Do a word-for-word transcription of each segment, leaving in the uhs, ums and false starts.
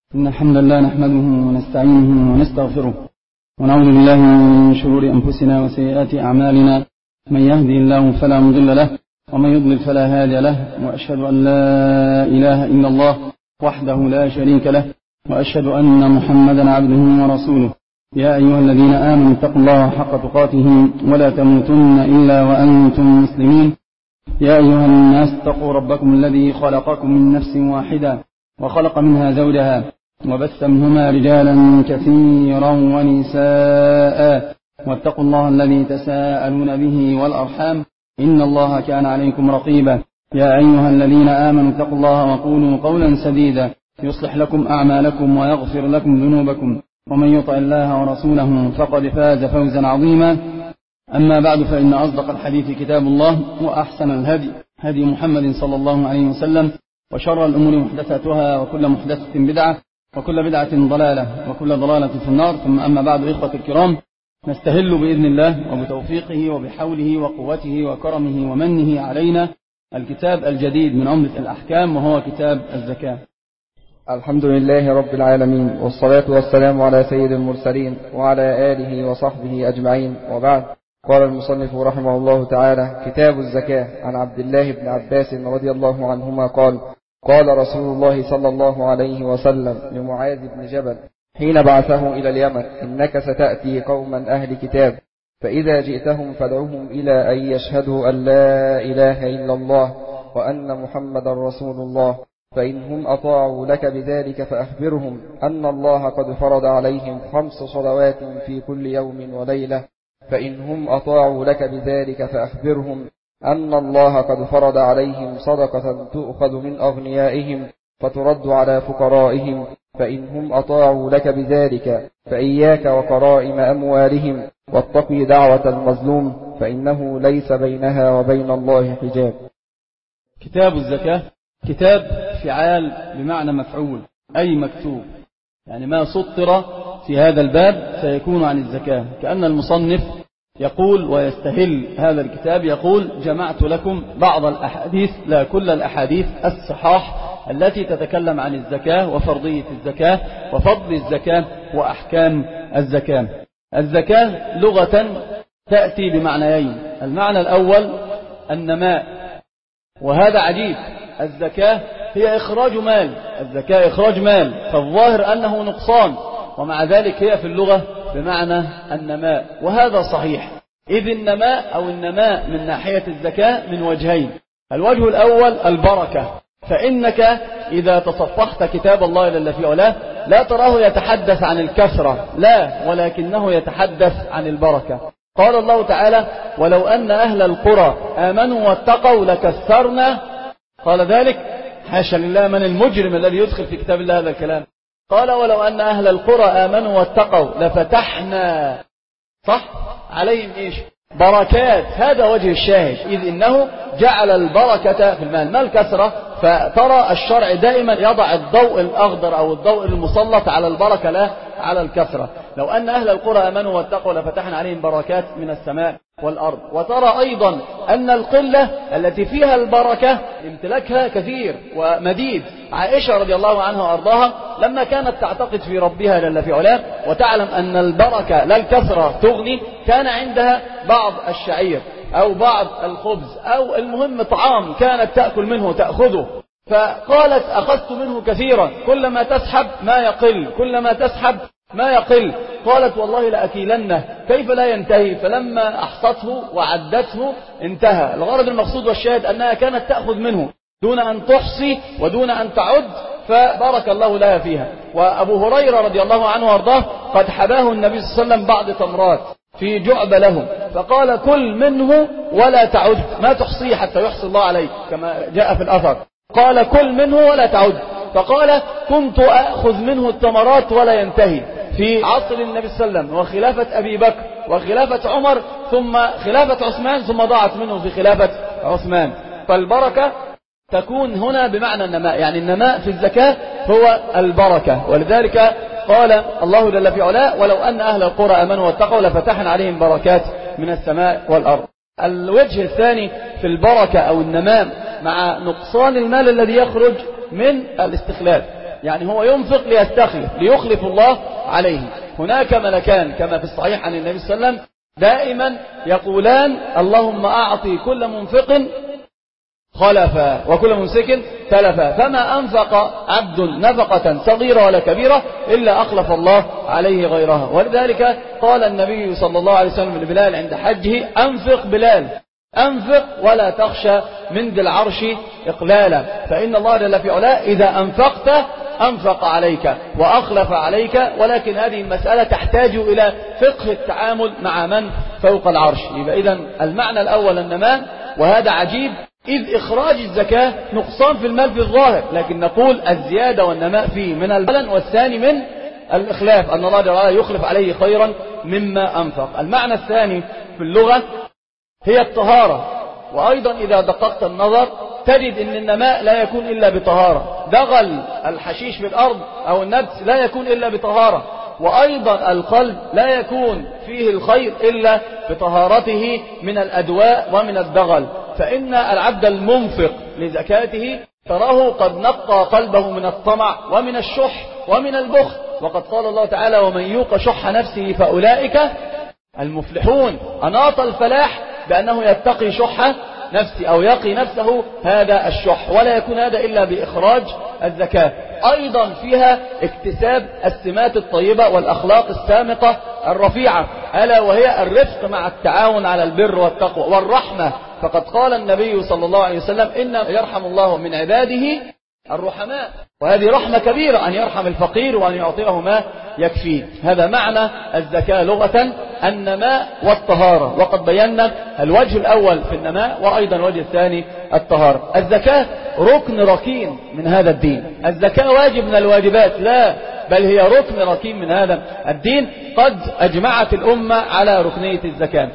إن الحمد لله نحمده ونستعينه ونستغفره ونعوذ بالله من شرور أنفسنا وسيئات أعمالنا. من يهدي الله فلا مضل له ومن يضلل فلا هادي له، وأشهد أن لا إله إلا الله وحده لا شريك له، وأشهد أن محمدا عبده ورسوله. يا أيها الذين آمنوا اتقوا الله حق تقاته ولا تموتن إلا وأنتم مسلمين. يا أيها الناس اتقوا ربكم الذي خلقكم من نفس واحدة وخلق منها زوجها وبث منهما رجالا كثيرا ونساء، واتقوا الله الذي تساءلون به والأرحام إن الله كان عليكم رقيبا. يا أيها الذين آمنوا اتقوا الله وقولوا قولا سديدا يصلح لكم أعمالكم ويغفر لكم ذنوبكم، ومن يطع الله ورسوله فقد فاز فوزا عظيما. أما بعد، فإن أصدق الحديث كتاب الله، وأحسن الهدي هدي محمد صلى الله عليه وسلم، وشر الأمور محدثاتها، وكل محدثة بدعة، وكل بدعة ضلالة، وكل ضلالة في النار. ثم أما بعد، إخوة الكرام، نستهل بإذن الله وبتوفيقه وبحوله وقوته وكرمه ومنه علينا الكتاب الجديد من عمدة الأحكام، وهو كتاب الزكاة. الحمد لله رب العالمين، والصلاة والسلام على سيد المرسلين وعلى آله وصحبه أجمعين، وبعد. قال المصنف رحمه الله تعالى: كتاب الزكاة. عن عبد الله بن عباس رضي الله عنهما قال: قال رسول الله صلى الله عليه وسلم لمعاذ بن جبل حين بعثه إلى اليمن: إنك ستأتي قوما أهل كتاب، فإذا جئتهم فادعوهم إلى أن يشهدوا أن لا إله إلا الله وأن محمد رسول الله، فإنهم أطاعوا لك بذلك فأخبرهم أن الله قد فرض عليهم خمس صلوات في كل يوم وليلة، فإنهم أطاعوا لك بذلك فأخبرهم أن الله قد فرض عليهم صدقة تؤخذ من أغنيائهم فترد على فقرائهم، فإنهم أطاعوا لك بذلك فإياك وقرائم أموالهم، واتقي دعوة المظلوم فإنه ليس بينها وبين الله حجاب. كتاب الزكاة كتاب فعال بمعنى مفعول، أي مكتوب، يعني ما سطر في هذا الباب سيكون عن الزكاة. كأن المصنف يقول ويستهل هذا الكتاب، يقول: جمعت لكم بعض الأحاديث، لا كل الأحاديث الصحاح التي تتكلم عن الزكاة وفرضية الزكاة وفضل الزكاة وأحكام الزكاة. الزكاة لغة تأتي بمعنيين: المعنى الأول النماء، وهذا عجيب، الزكاة هي إخراج مال، الزكاة إخراج مال، فالظاهر أنه نقصان، ومع ذلك هي في اللغة بمعنى النماء، وهذا صحيح، إذ النماء أو النماء من ناحية الزكاة من وجهين. الوجه الأول البركة، فإنك إذا تصفحت كتاب الله جل في علاه لا تراه يتحدث عن الكثرة، لا، ولكنه يتحدث عن البركة. قال الله تعالى: ولو أن أهل القرى آمنوا واتقوا لكثرنا، قال ذلك حاشا لله، من المجرم الذي يدخل في كتاب الله هذا الكلام؟ قال: ولو أن أهل القرى آمنوا واتقوا لفتحنا، صح، عليهم إيش؟ بركات. هذا وجه الشاهد، إذ إنه جعل البركة في المال، ما الكثرة. فترى الشرع دائما يضع الضوء الأخضر أو الضوء المسلط على البركة لا على الكثرة. لو أن أهل القرى آمنوا واتقوا لفتحنا عليهم بركات من السماء والأرض. وترى أيضا أن القلة التي فيها البركة امتلاكها كثير ومديد. عائشة رضي الله عنها وأرضاها لما كانت تعتقد في ربها جل في علاه وتعلم أن البركة لا الكثرة تغني، كان عندها بعض الشعير أو بعض الخبز أو المهم طعام كانت تأكل منه تأخذه، فقالت: أخذت منه كثيرا، كلما تسحب ما يقل، كلما تسحب ما يقل. قالت: والله لأكيلنه، كيف لا ينتهي؟ فلما أحصته وعدته انتهى. الغرض المقصود والشاهد أنها كانت تأخذ منه دون أن تحصي ودون أن تعد، فبارك الله لها فيها. وأبو هريرة رضي الله عنه وارضاه قد حباه النبي صلى الله عليه وسلم بعض تمرات في جعب لهم، فقال: كل منه ولا تعد، ما تحصيه حتى يحصي الله عليك، كما جاء في الأثر. قال: كل منه ولا تعد. فقال: كنت أخذ منه التمرات ولا ينتهي، في عصر النبي صلى الله عليه وسلم وخلافة أبي بكر وخلافة عمر ثم خلافة عثمان، ثم ضاعت منه في خلافة عثمان. فالبركة تكون هنا بمعنى النماء، يعني النماء في الزكاة هو البركة. ولذلك قال الله جل في علاه: ولو أن أهل القرى آمنوا واتقوا لفتحنا عليهم بركات من السماء والأرض. الوجه الثاني في البركة أو النماء مع نقصان المال الذي يخرج من الاستخلاف. يعني هو ينفق ليستخلف ليخلف الله عليه. هناك ملكان كما في الصحيح عن النبي صلى الله عليه وسلم دائما يقولان اللهم أعطي كل منفق خلفا وكل ممسك تلفا، فما أنفق عبد نفقة صغيرة ولا كبيرة إلا أخلف الله عليه غيرها. ولذلك قال النبي صلى الله عليه وسلم لبلال عند حجه أنفق بلال أنفق ولا تخشى من ذي العرش إقلالا، فإن الله جل في علاه إذا أنفقت أنفق عليك وأخلف عليك. ولكن هذه المسألة تحتاج إلى فقه التعامل مع من فوق العرش. يبقى إذن المعنى الأول النماء، وهذا عجيب إذ إخراج الزكاة نقصان في المال في الظاهر، لكن نقول الزيادة والنماء فيه من البلن، والثاني من الإخلاف أن الله جل وعلا يخلف عليه خيرا مما أنفق. المعنى الثاني في اللغة هي الطهارة، وأيضا إذا دققت النظر تجد أن النماء لا يكون إلا بطهارة. دغل الحشيش في الأرض أو النبت لا يكون إلا بطهارة، وأيضا القلب لا يكون فيه الخير إلا بطهارته من الأدواء ومن الدغل. فإن العبد المنفق لزكاته تراه قد نقى قلبه من الطمع ومن الشح ومن البخل، وقد قال الله تعالى ومن يوق شح نفسه فأولئك المفلحون. أناط الفلاح بأنه يتقي شح نفسه أو يقي نفسه هذا الشح، ولا يكون هذا إلا بإخراج الزكاة. أيضا فيها اكتساب السمات الطيبة والأخلاق السامقة الرفيعة، ألا وهي الرفق مع التعاون على البر والتقوى والرحمة. فقد قال النبي صلى الله عليه وسلم إن يرحم الله من عباده الرحماء، وهذه رحمة كبيرة أن يرحم الفقير وأن يعطيه ما يكفيه. هذا معنى الزكاة لغة النماء والطهارة، وقد بينا الوجه الأول في النماء وأيضا الوجه الثاني الطهارة. الزكاة ركن ركين من هذا الدين. الزكاة واجب من الواجبات؟ لا، بل هي ركن ركين من هذا الدين. قد أجمعت الأمة على ركنية الزكاة.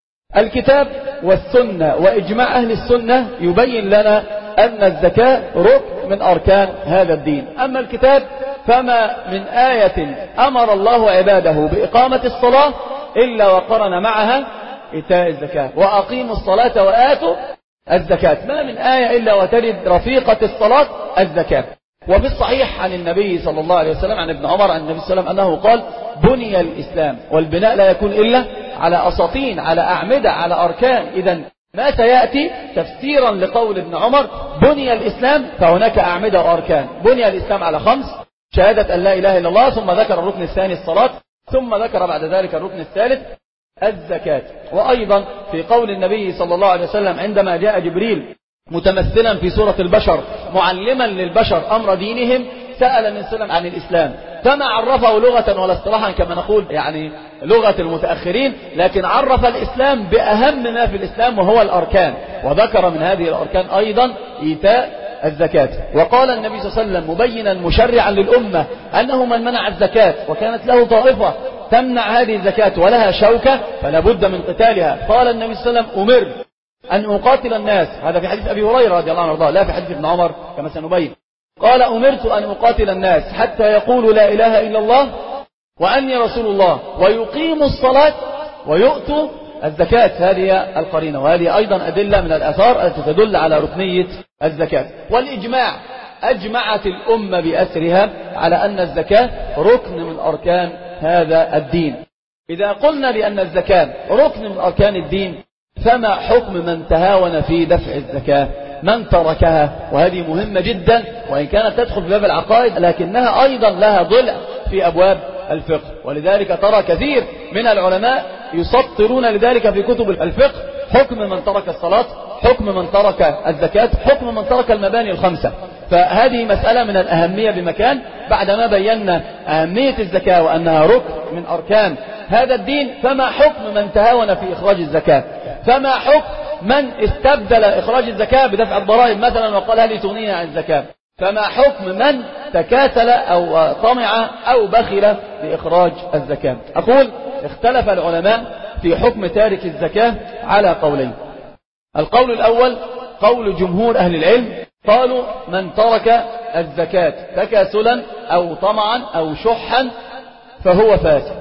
الكتاب والسنة وإجماع أهل السنة يبين لنا أن الزكاة ركن من أركان هذا الدين. أما الكتاب فما من آية أمر الله عباده بإقامة الصلاة إلا وقرن معها إيتاء الزكاة، وأقيموا الصلاة وآتوا الزكاة. ما من آية إلا وترد رفيقة الصلاة الزكاة. وفي الصحيح عن النبي صلى الله عليه وسلم عن ابن عمر عن النبي صلى الله عليه وسلم أنه قال بني الإسلام، والبناء لا يكون إلا على أساطين على أعمدة على أركان. إذن ما سيأتي تفسيرا لقول ابن عمر بني الإسلام، فهناك أعمدة وأركان. بني الإسلام على خمس: شهادة أن لا إله إلا الله، ثم ذكر الركن الثاني الصلاة، ثم ذكر بعد ذلك الركن الثالث الزكاة. وأيضا في قول النبي صلى الله عليه وسلم عندما جاء جبريل متمثلا في سورة البشر معلما للبشر أمر دينهم، سأل النبي صلى الله عليه وسلم عن الإسلام، فما عرفه لغة ولا اصطلاحا كما نقول يعني لغة المتأخرين، لكن عرف الإسلام بأهم ما في الإسلام وهو الأركان، وذكر من هذه الأركان أيضا إيتاء الزكاة. وقال النبي صلى الله عليه وسلم مبينا مشرعا للأمة أنه من منع الزكاة وكانت له طائفة تمنع هذه الزكاة ولها شوكة فلا بد من قتالها. قال النبي صلى الله عليه وسلم أمر أن أقاتل الناس، هذا في حديث أبي هريرة رضي الله عنه وارضاه، لا في حديث ابن عمر كما سنبين. قال أمرت أن أقاتل الناس حتى يقولوا لا إله إلا الله وأني رسول الله ويقيموا الصلاة ويؤتوا الزكاة. هذه القرينة، وهذه أيضا أدلة من الآثار التي تدل على ركنية الزكاة. والإجماع، أجمعت الأمة بأسرها على أن الزكاة ركن من أركان هذا الدين. إذا قلنا بأن الزكاة ركن من أركان الدين، فما حكم من تهاون في دفع الزكاة، من تركها؟ وهذه مهمة جدا، وإن كانت تدخل في باب العقائد لكنها أيضا لها ضلع في أبواب الفقه. ولذلك ترى كثير من العلماء يسطرون لذلك في كتب الفقه حكم من ترك الصلاة، حكم من ترك الزكاة، حكم من ترك المباني الخمسة. فهذه مسألة من الأهمية بمكان. بعدما بينا أهمية الزكاة وأنها ركن من أركان هذا الدين، فما حكم من تهاون في إخراج الزكاة؟ فما حكم من استبدل إخراج الزكاة بدفع الضرائب مثلا وقال هذه تغنينا عن الزكاة؟ فما حكم من تكاسل أو طمع أو بخل بإخراج الزكاة؟ أقول اختلف العلماء في حكم تارك الزكاة على قولين. القول الأول قول جمهور أهل العلم، قالوا من ترك الزكاة تكاسلا أو طمعا أو شحا فهو فاسد.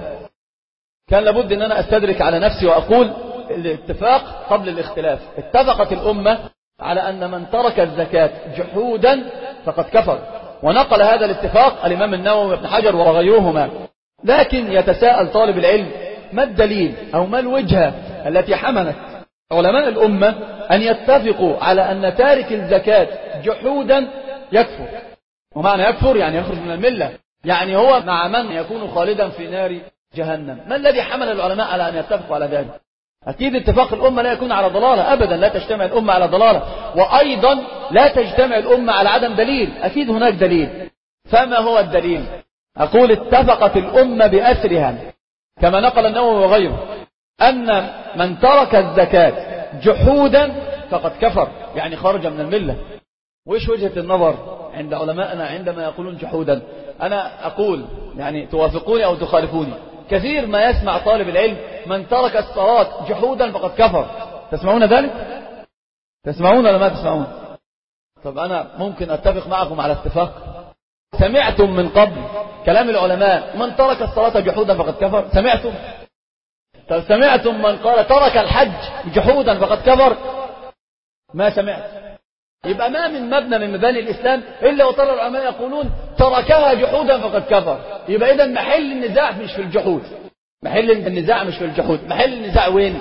كان لابد أن أنا أستدرك على نفسي وأقول الاتفاق قبل الاختلاف. اتفقت الأمة على أن من ترك الزكاة جحودا فقد كفر، ونقل هذا الاتفاق الإمام النووي وابن حجر وغيرهما. لكن يتساءل طالب العلم ما الدليل أو ما الوجهة التي حملت علماء الأمة أن يتفقوا على أن تارك الزكاة جحودا يكفر. ومعنى يكفر يعني يخرج من الملة، يعني هو مع من يكون خالدا في نار جهنم. ما الذي حمل العلماء على أن يتفقوا على ذلك؟ أكيد اتفاق الأمة لا يكون على ضلالة أبدا، لا تجتمع الأمة على ضلالة، وأيضا لا تجتمع الأمة على عدم دليل، أكيد هناك دليل. فما هو الدليل؟ أقول اتفقت الأمة بأسرها كما نقل النووي وغيره أن من ترك الزكاة جحودا فقد كفر، يعني خرج من الملة. وإيش وجهة النظر عند علماءنا عندما يقولون جحودا؟ أنا أقول يعني توافقوني أو تخالفوني. كثير ما يسمع طالب العلم من ترك الصلاة جحودا فقد كفر. تسمعون ذلك؟ تسمعون ولا ما تسمعون؟ طب أنا ممكن أتفق معكم على اتفاق. سمعتم من قبل كلام العلماء من ترك الصلاة جحودا فقد كفر؟ سمعتم؟ طب سمعتم من قال ترك الحج جحودا فقد كفر؟ ما سمعت. يبقى ما من مبنى من مباني الإسلام إلا وترى العلماء يقولون تركها جحودا فقد كفر. يبقى إذا محل النزاع مش في الجحود، محل النزاع مش في الجحود، محل النزاع وين؟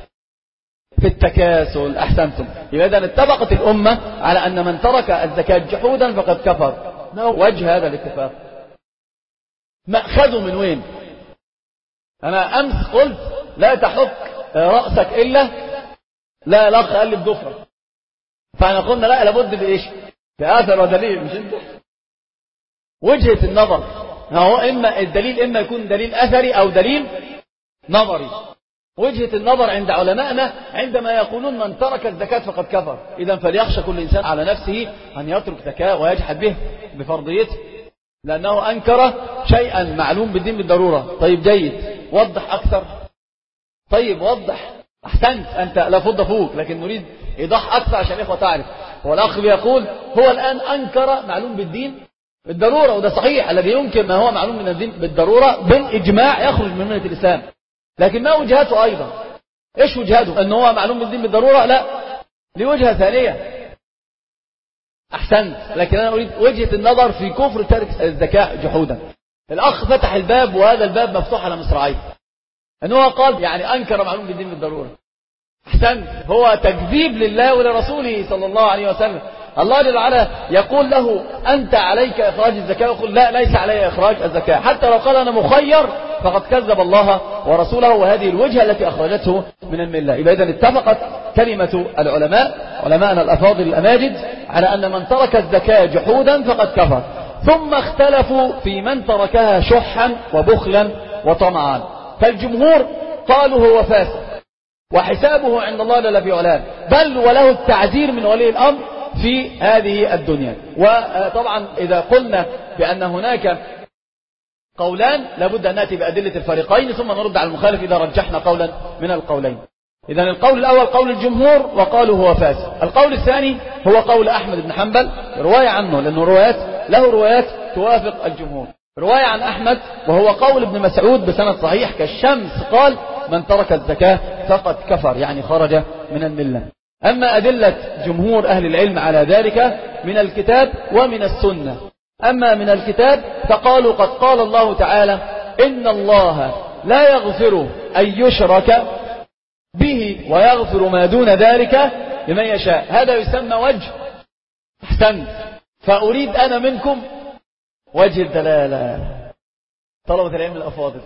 في التكاسل. أحسنتم. يبقى إذا اتفقت الأمة على أن من ترك الزكاة جحودا فقد كفر. ما هو وجه هذا الاتفاق؟ مأخذه من وين؟ أنا أمس قلت لا تحك رأسك إلا لا الأخ قال لي بضفرة، فأنا قلنا لا لابد بإيش؟ بآثر ودليل. مش أنت؟ وجهة النظر هو إما الدليل إما يكون دليل أثري أو دليل نظري. وجهة النظر عند علمائنا عندما يقولون من ترك الزكاة فقد كفر، إذا فليخشى كل إنسان على نفسه أن يترك زكاة ويجحد به بفرضيته، لأنه أنكر شيئا معلوم بالدين بالضرورة. طيب جيد، وضح أكثر. طيب وضح. أحسنت، أنت لا فض فوق، لكن نريد إيضاح أكثر عشان الإخوة تعرف. هو الأخ بيقول هو الآن أنكر معلوم بالدين بالضرورة، وده صحيح. الذي ينكر ما هو معلوم من الدين بالضرورة بالإجماع يخرج من ملة الإسلام. لكن ما وجهته أيضا؟ إيش وجهته؟ أنه هو معلوم بالدين بالضرورة؟ لا، لوجهة ثانية. أحسنت، لكن أنا أريد وجهة النظر في كفر ترك الزكاة جحودا. الأخ فتح الباب وهذا الباب مفتوح على مصراعيه، أنه قال يعني أنكر معلوم بالدين بالضرورة. أحسنت، هو تكذيب لله ولرسوله صلى الله عليه وسلم. الله جل وعلا يقول له أنت عليك إخراج الزكاة، ويقول لا ليس علي إخراج الزكاة. حتى لو قال أنا مخير فقد كذب الله ورسوله، وهذه الوجهة التي أخرجته من الملة. يبقى إذن اتفقت كلمة العلماء علماءنا الأفاضل الأماجد على أن من ترك الزكاة جحودا فقد كفر. ثم اختلفوا في من تركها شحا وبخلا وطمعا. فالجمهور قالوا هو فاسق وحسابه عند الله جل في علاه، بل وله التعزير من ولي الأمر في هذه الدنيا. وطبعا إذا قلنا بأن هناك قولان لابد أن نأتي بأدلة الفريقين ثم نرد على المخالف إذا رجحنا قولا من القولين. إذن القول الأول قول الجمهور وقالوا هو فاسق. القول الثاني هو قول أحمد بن حنبل، رواية عنه لأنه روايات له روايات توافق الجمهور. رواية عن أحمد وهو قول ابن مسعود بسند صحيح كالشمس، قال من ترك الزكاة فقد كفر، يعني خرج من الملة. أما أدلة جمهور أهل العلم على ذلك من الكتاب ومن السنة. أما من الكتاب فقالوا قد قال الله تعالى إن الله لا يغفر أن يشرك به ويغفر ما دون ذلك لمن يشاء. هذا يسمى وجه. أحسنت، فأريد أنا منكم وجه الدلالة طلبة العلم الأفاضل.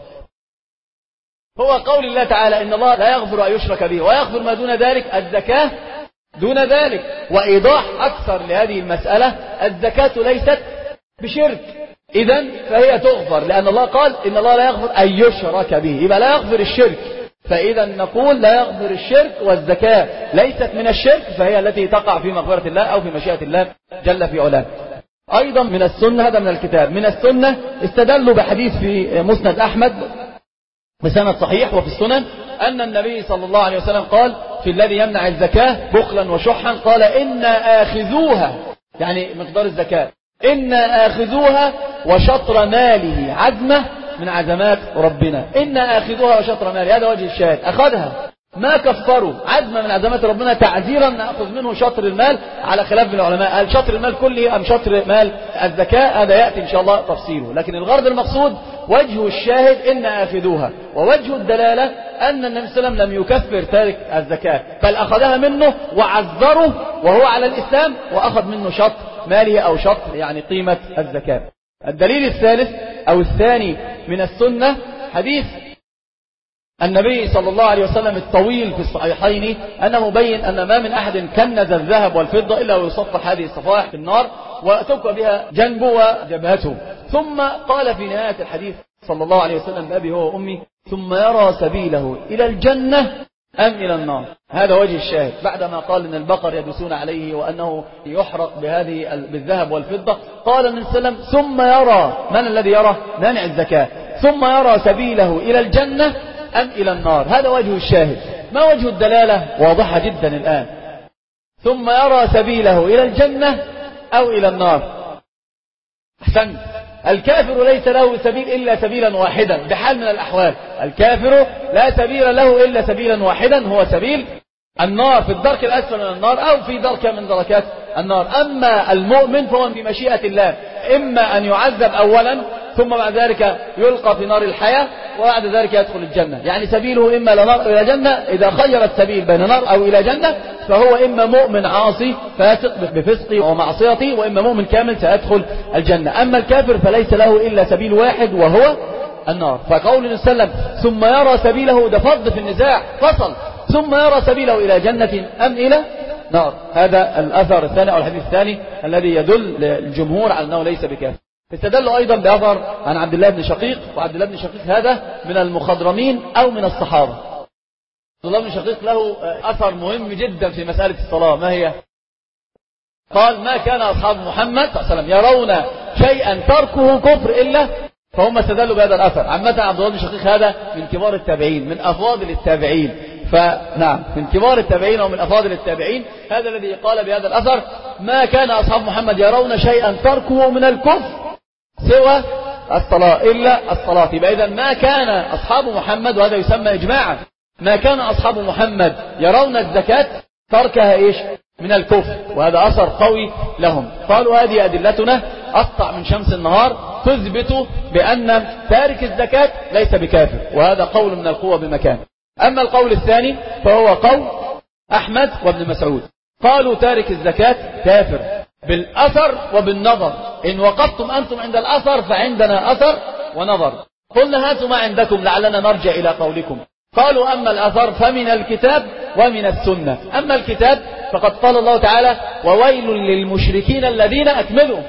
هو قول الله تعالى إن الله لا يغفر أن يشرك به ويغفر ما دون ذلك، الزكاة دون ذلك. وإيضاح أكثر لهذه المسألة، الزكاة ليست بشرك، إذن فهي تغفر، لأن الله قال إن الله لا يغفر أن يشرك به، يبقى لا يغفر الشرك. فإذا نقول لا يغفر الشرك، والزكاة ليست من الشرك، فهي التي تقع في مغفرة الله أو في مشيئة الله جل في علاه. أيضا من السنة، هذا من الكتاب. من السنة استدلوا بحديث في مسند أحمد بسند صحيح وفي السنن أن النبي صلى الله عليه وسلم قال في الذي يمنع الزكاة بخلا وشحا، قال إنا آخذوها، يعني مقدار الزكاة، إنا آخذوها وشطر ماله عزمة من عزمات ربنا. إنا آخذوها وشطر ماله، هذا وجه الشاهد. أخذها ما كفروا عزما من عزمات ربنا تعزيرا نأخذ منه شطر المال، على خلاف من العلماء هل شطر المال كله أم شطر مال الزكاة، هذا يأتي إن شاء الله تفصيله. لكن الغرض المقصود وجه الشاهد إن آخذوها، ووجه الدلالة أن النبي صلى الله عليه وسلم لم يكفر تارك الزكاة، بل أخذها منه وعذره وهو على الإسلام، وأخذ منه شطر ماله أو شطر يعني قيمة الزكاة. الدليل الثالث أو الثاني من السنة حديث النبي صلى الله عليه وسلم الطويل في الصحيحين أنه بين أن ما من أحد كنز الذهب والفضة إلا ويصفح هذه الصفائح في النار وتبقى بها جنبه وجبهته، ثم قال في نهاية الحديث صلى الله عليه وسلم بأبي هو وأمي ثم يرى سبيله إلى الجنة أم إلى النار. هذا وجه الشاهد بعدما قال إن البقر يدوسون عليه وأنه يحرق بهذه بالذهب والفضة، قال النبي صلى الله عليه وسلم ثم يرى، من الذي يرى؟ مانع الزكاة، ثم يرى سبيله إلى الجنة أم إلى النار. هذا وجه الشاهد. ما وجه الدلالة؟ واضحة جدا الآن. ثم يرى سبيله إلى الجنة أو إلى النار. أحسن. الكافر ليس له سبيل إلا سبيلا واحدا بحال من الأحوال، الكافر لا سبيل له إلا سبيلا واحدا هو سبيل النار، في الدرك الأسفل من النار أو في دركة من دركات النار. أما المؤمن فهو بمشيئة الله، إما أن يعذب أولا ثم بعد ذلك يلقى في نار الحياة وبعد ذلك يدخل الجنة، يعني سبيله إما إلى نار أو إلى جنة. إذا خير السبيل بين نار أو إلى جنة فهو إما مؤمن عاصي فاسق بفسقه ومعصيته، وإما مؤمن كامل سيدخل الجنة. أما الكافر فليس له إلا سبيل واحد وهو النار. فقول النبي صلى الله عليه وسلم ثم يرى سبيله ده فض في النزاع فصل، ثم يرى سبيله إلى جنة أم إلى نار. هذا الأثر الثاني أو الحديث الثاني الذي يدل الجمهور على أنه ليس بكافر. استدلوا أيضا بأثر عن عبد الله بن شقيق، وعبد الله بن شقيق هذا من المخضرمين أو من الصحابة. عبد الله بن شقيق له أثر مهم جدا في مسألة الصلاة. ما هي؟ قال ما كان أصحاب محمد صلى الله عليه وسلم يرون شيئا تركه كفر إلا، فهم استدلوا بهذا الأثر. عامة عبد الله بن شقيق هذا من كبار التابعين، من أفاضل التابعين، فنعم من كبار التابعين ومن أفاضل التابعين. هذا الذي قال بهذا الأثر ما كان أصحاب محمد يرون شيئا تركه من الكفر سوى الصلاة إلا الصلاة. يبقى إذن ما كان أصحاب محمد، وهذا يسمى إجماعا، ما كان أصحاب محمد يرون الزكاة تركها إيش؟ من الكفر، وهذا أثر قوي لهم. قالوا هذه أدلتنا أسطع من شمس النهار تثبت بأن تارك الزكاة ليس بكافر، وهذا قول من القوة بمكان. أما القول الثاني فهو قول أحمد وابن مسعود، قالوا تارك الزكاة كافر بالأثر وبالنظر، إن وقفتم أنتم عند الأثر فعندنا أثر ونظر. قلنا هاتوا ما عندكم لعلنا نرجع إلى قولكم. قالوا أما الأثر فمن الكتاب ومن السنة. أما الكتاب فقد قال الله تعالى وويل للمشركين الذين أكملوا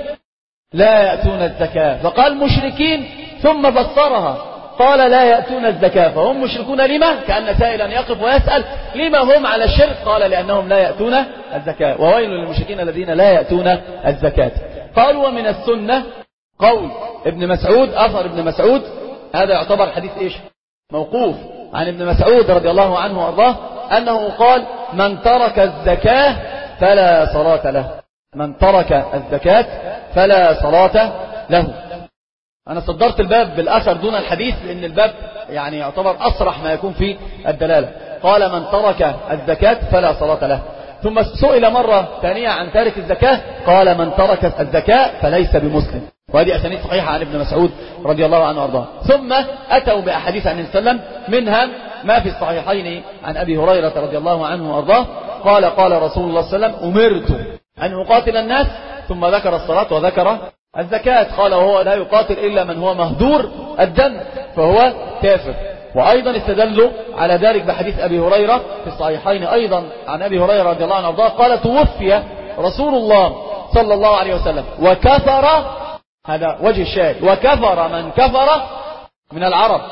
لا يأتون الزكاة، فقال مشركين ثم فسرها قال لا يأتون الزكاة، فهم مشركون لما؟ كأن سائلا يقف ويسأل لما هم على الشرك؟ قال لأنهم لا يأتون الزكاة، وويل للمشركين الذين لا يأتون الزكاة. قالوا ومن السنة قول ابن مسعود، أثر ابن مسعود، هذا يعتبر حديث إيش؟ موقوف عن ابن مسعود رضي الله عنه وارضاه أنه قال من ترك الزكاة فلا صلاة له، من ترك الزكاة فلا صلاة له. أنا صدرت الباب بالأثر دون الحديث لأن الباب يعني يعتبر أصرح ما يكون في الدلالة. قال من ترك الزكاة فلا صلاة له. ثم سئل مرة ثانية عن تارك الزكاة قال من ترك الزكاة فليس بمسلم، وهذه أسانيد صحيحة عن ابن مسعود رضي الله عنه وارضاه. ثم أتوا بأحاديث عن النبي صلى الله عليه وسلم، منها ما في الصحيحين عن أبي هريرة رضي الله عنه وارضاه قال قال رسول الله صلى الله عليه وسلم أمرت أن أقاتل الناس، ثم ذكر الصلاة وذكر الزكاة. قال وهو لا يقاتل إلا من هو مهدور الدم فهو كافر. وأيضا استدلوا على ذلك بحديث أبي هريرة في الصحيحين أيضا عن أبي هريرة رضي الله عنه وارضاه قال توفي رسول الله صلى الله عليه وسلم وكفر، هذا وجه الشاهد، وكفر من كفر من العرب،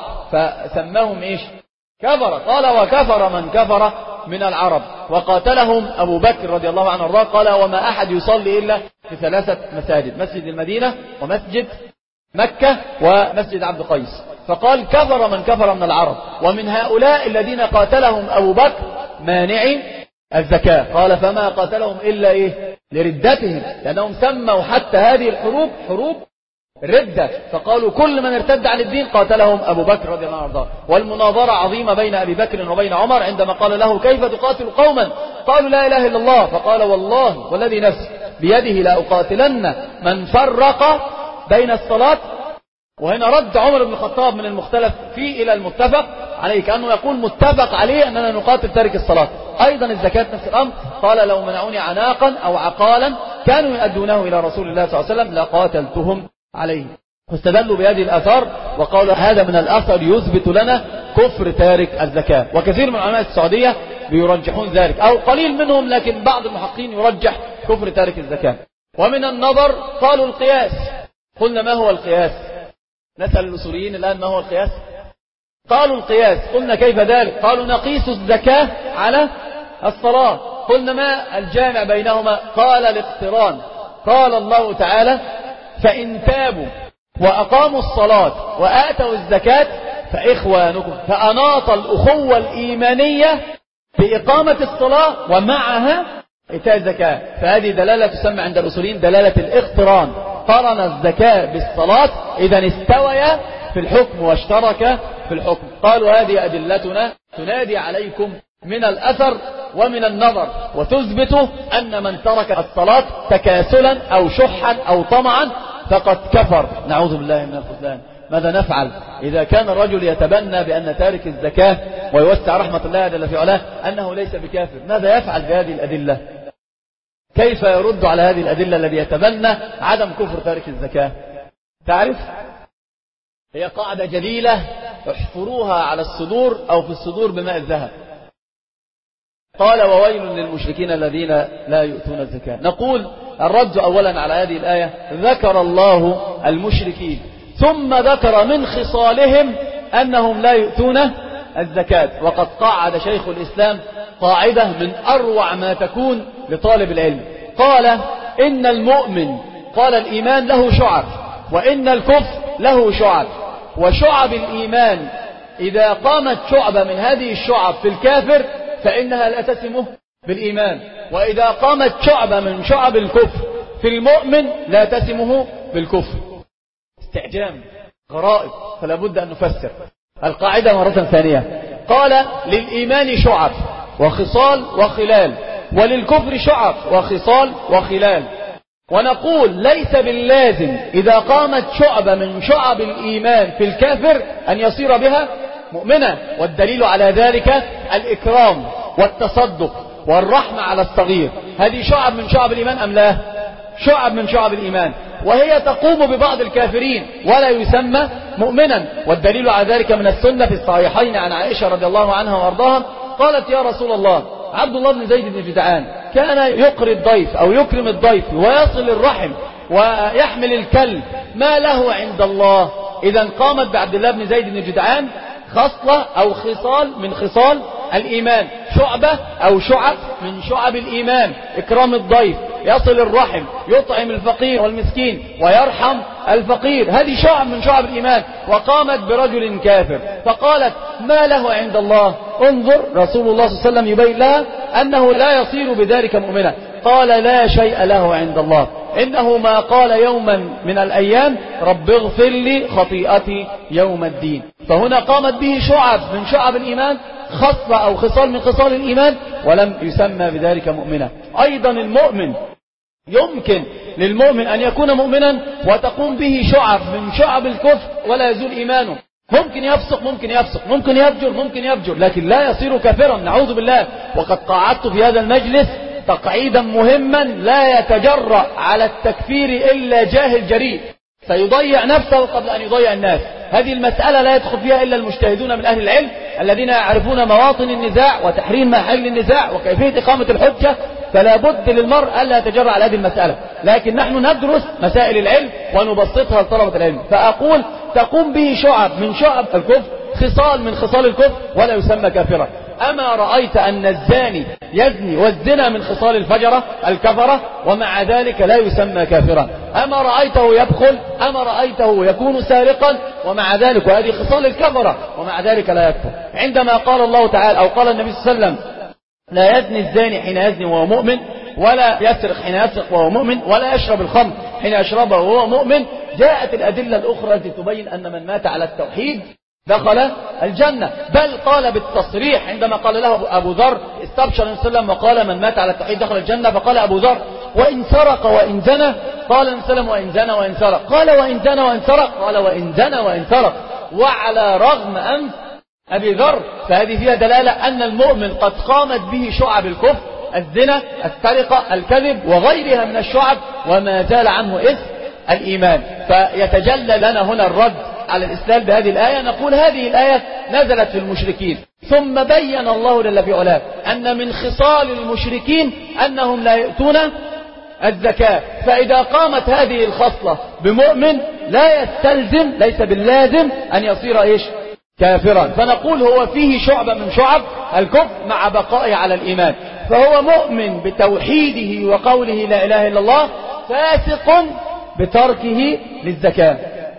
فسماهم إيش؟ كفر. قال وكفر من كفر من العرب، وقاتلهم أبو بكر رضي الله عنه وارضاه. قال وما أحد يصلي إلا في ثلاثة مساجد، مسجد المدينة ومسجد مكة ومسجد عبد قيس. فقال كفر من كفر من العرب، ومن هؤلاء الذين قاتلهم أبو بكر مانعي الزكاة. قال فما قاتلهم إلا إيه؟ لردتهم، لأنهم سموا حتى هذه الحروب حروب ردة، فقالوا كل من ارتد عن الدين قاتلهم أبو بكر رضي الله عنه. والمناظرة عظيمة بين أبي بكر وبين عمر عندما قال له كيف تقاتل قوما قالوا لا إله إلا الله، فقال والله والذي نفسي بيده لا أقاتلن من فرق بين الصلاة. وهنا رد عمر بن الخطاب من المختلف فيه إلى المتفق عليه، كأنه يقول متفق عليه أننا نقاتل تارك الصلاة. أيضا الزكاة نفس الأمر، قال لو منعوني عناقا أو عقالا كانوا يؤدونه إلى رسول الله صلى الله عليه وسلم لقاتلتهم عليه. واستدلوا بهذه الآثار وقالوا هذا من الأثر يثبت لنا كفر تارك الزكاة. وكثير من علماء السعودية بيرجحون ذلك، أو قليل منهم، لكن بعض المحققين يرجح كفر تارك الزكاة. ومن النظر قالوا القياس. قلنا ما هو القياس؟ نسأل الأصوليين الآن ما هو القياس؟ قالوا القياس. قلنا كيف ذلك؟ قالوا نقيس الزكاة على الصلاة. قلنا ما الجامع بينهما؟ قال الاقتران. قال الله تعالى فإن تابوا وأقاموا الصلاة وآتوا الزكاة فإخوانكم، فأناط الأخوة الإيمانية بإقامة الصلاة ومعها إيتاء الزكاة. فهذه دلالة تسمى عند الأصوليين دلالة الاقتران، قرن الزكاة بالصلاة إذا استويا في الحكم واشترك في الحكم. قالوا هذه أدلتنا تنادي عليكم من الأثر ومن النظر، وتثبت أن من ترك الصلاة تكاسلا أو شحا أو طمعا فقد كفر، نعوذ بالله من الخذلان. ماذا نفعل إذا كان الرجل يتبنى بأن تارك الزكاة ويوسع رحمة الله جل في علاه أنه ليس بكافر؟ ماذا يفعل بهذه الأدلة؟ كيف يرد على هذه الأدلة الذي يتبنى عدم كفر تارك الزكاة؟ تعرف، هي قاعدة جليلة احفروها على الصدور أو في الصدور بماء الذهب. قال وويل للمشركين الذين لا يؤتون الزكاة. نقول الرد أولا على هذه الآية، ذكر الله المشركين ثم ذكر من خصالهم أنهم لا يؤتون الزكاة. وقد قاعد شيخ الإسلام قاعدة من أروع ما تكون لطالب العلم، قال إن المؤمن، قال الإيمان له شعب وإن الكفر له شعب، وشعب الإيمان إذا قامت شعبة من هذه الشعب في الكافر فإنها لا تسمه بالإيمان، وإذا قامت شعبة من شعب الكفر في المؤمن لا تسمه بالكفر. استعجام غرائب، فلا بد أن نفسر القاعدة مرة ثانية. قال للإيمان شعب وخصال وخلال، وللكفر شعب وخصال وخلال. ونقول ليس باللازم إذا قامت شعبة من شعب الإيمان في الكافر أن يصير بها مؤمنة، والدليل على ذلك الإكرام والتصدق والرحمة على الصغير. هذه شعب من شعب الإيمان أم لا؟ شعب من شعب الإيمان، وهي تقوم ببعض الكافرين ولا يسمى مؤمنا. والدليل على ذلك من السنة في الصحيحين عن عائشة رضي الله عنها وارضاها قالت يا رسول الله عبد الله بن زيد بن جدعان كان يقري الضيف أو يكرم الضيف ويصل الرحم ويحمل الكلب، ما له عند الله؟ إذا قامت بعبد الله بن زيد بن جدعان خصلة أو خصال من خصال الإيمان، شعبة أو شعب من شعب الإيمان، إكرام الضيف، يصل الرحم، يطعم الفقير والمسكين ويرحم الفقير، هذه شعب من شعب الإيمان. وقامت برجل كافر فقالت ما له عند الله؟ انظر رسول الله صلى الله عليه وسلم يبين لها أنه لا يصير بذلك مؤمنا. قال لا شيء له عند الله، إنه ما قال يوما من الأيام رب اغفر لي خطيئتي يوم الدين. فهنا قامت به شعب من شعب الإيمان، خصلة أو خصال من خصال الإيمان، ولم يسمى بذلك مؤمنا. أيضا المؤمن يمكن للمؤمن أن يكون مؤمنا وتقوم به شعب من شعب الكفر ولا يزول إيمانه، ممكن يفسق ممكن يفسق ممكن يفجر ممكن يفجر، لكن لا يصير كافرا، نعوذ بالله. وقد قعدت في هذا المجلس تقعيدا مهما، لا يتجرأ على التكفير إلا جاهل جريء سيضيع نفسه قبل أن يضيع الناس. هذه المسألة لا يدخل فيها إلا المجتهدون من أهل العلم الذين يعرفون مواطن النزاع وتحريم محل النزاع وكيفية إقامة الحجة، فلا بد للمرء ألا يتجرأ على هذه المسألة. لكن نحن ندرس مسائل العلم ونبسطها لطلبة العلم. فأقول تقوم به شعب من شعب الكفر، خصال من خصال الكفر، ولا يسمى كافرا. أما رأيت أن الزاني يزني والزنا من خصال الفجرة الكفرة ومع ذلك لا يسمى كافرا؟ أما رأيته يبخل؟ أما رأيته يكون سارقا ومع ذلك، وهذه خصال الكفرة ومع ذلك لا يكفر؟ عندما قال الله تعالى أو قال النبي صلى الله عليه وسلم لا يزني الزاني حين يزني وهو مؤمن، ولا يسرق حين يسرق وهو مؤمن، ولا يشرب الخمر حين يشربه وهو مؤمن، جاءت الأدلة الأخرى التي تبين أن من مات على التوحيد دخل الجنة، بل قال بالتصريح عندما قال له أبو ذر استبشر النبي صلى الله عليه وسلم وقال من مات على التوحيد دخل الجنة، فقال أبو ذر وإن سرق وإن زنى، قال النبي صلى الله عليه وسلم وإن زنى وإن سرق، قال وإن زنى وإن سرق، قال وإن زنى وإن سرق، وعلى رغم أنف أبي ذر. فهذه فيها دلالة أن المؤمن قد قامت به شعب الكفر، الزنا، السرقة، الكذب وغيرها من الشعب، وما زال عنه إثم الإيمان. فيتجلى لنا هنا الرد على الإسلام بهذه الآية. نقول هذه الآية نزلت في المشركين، ثم بين الله جل في علاه أن من خصال المشركين أنهم لا يؤتون الزكاة. فإذا قامت هذه الخصلة بمؤمن لا يستلزم، ليس باللازم أن يصير إيش؟ كافرا. فنقول هو فيه شعبة من شعب الكفر مع بقائه على الإيمان، فهو مؤمن بتوحيده وقوله لا إله إلا الله، فاسق بتركه للزكاة.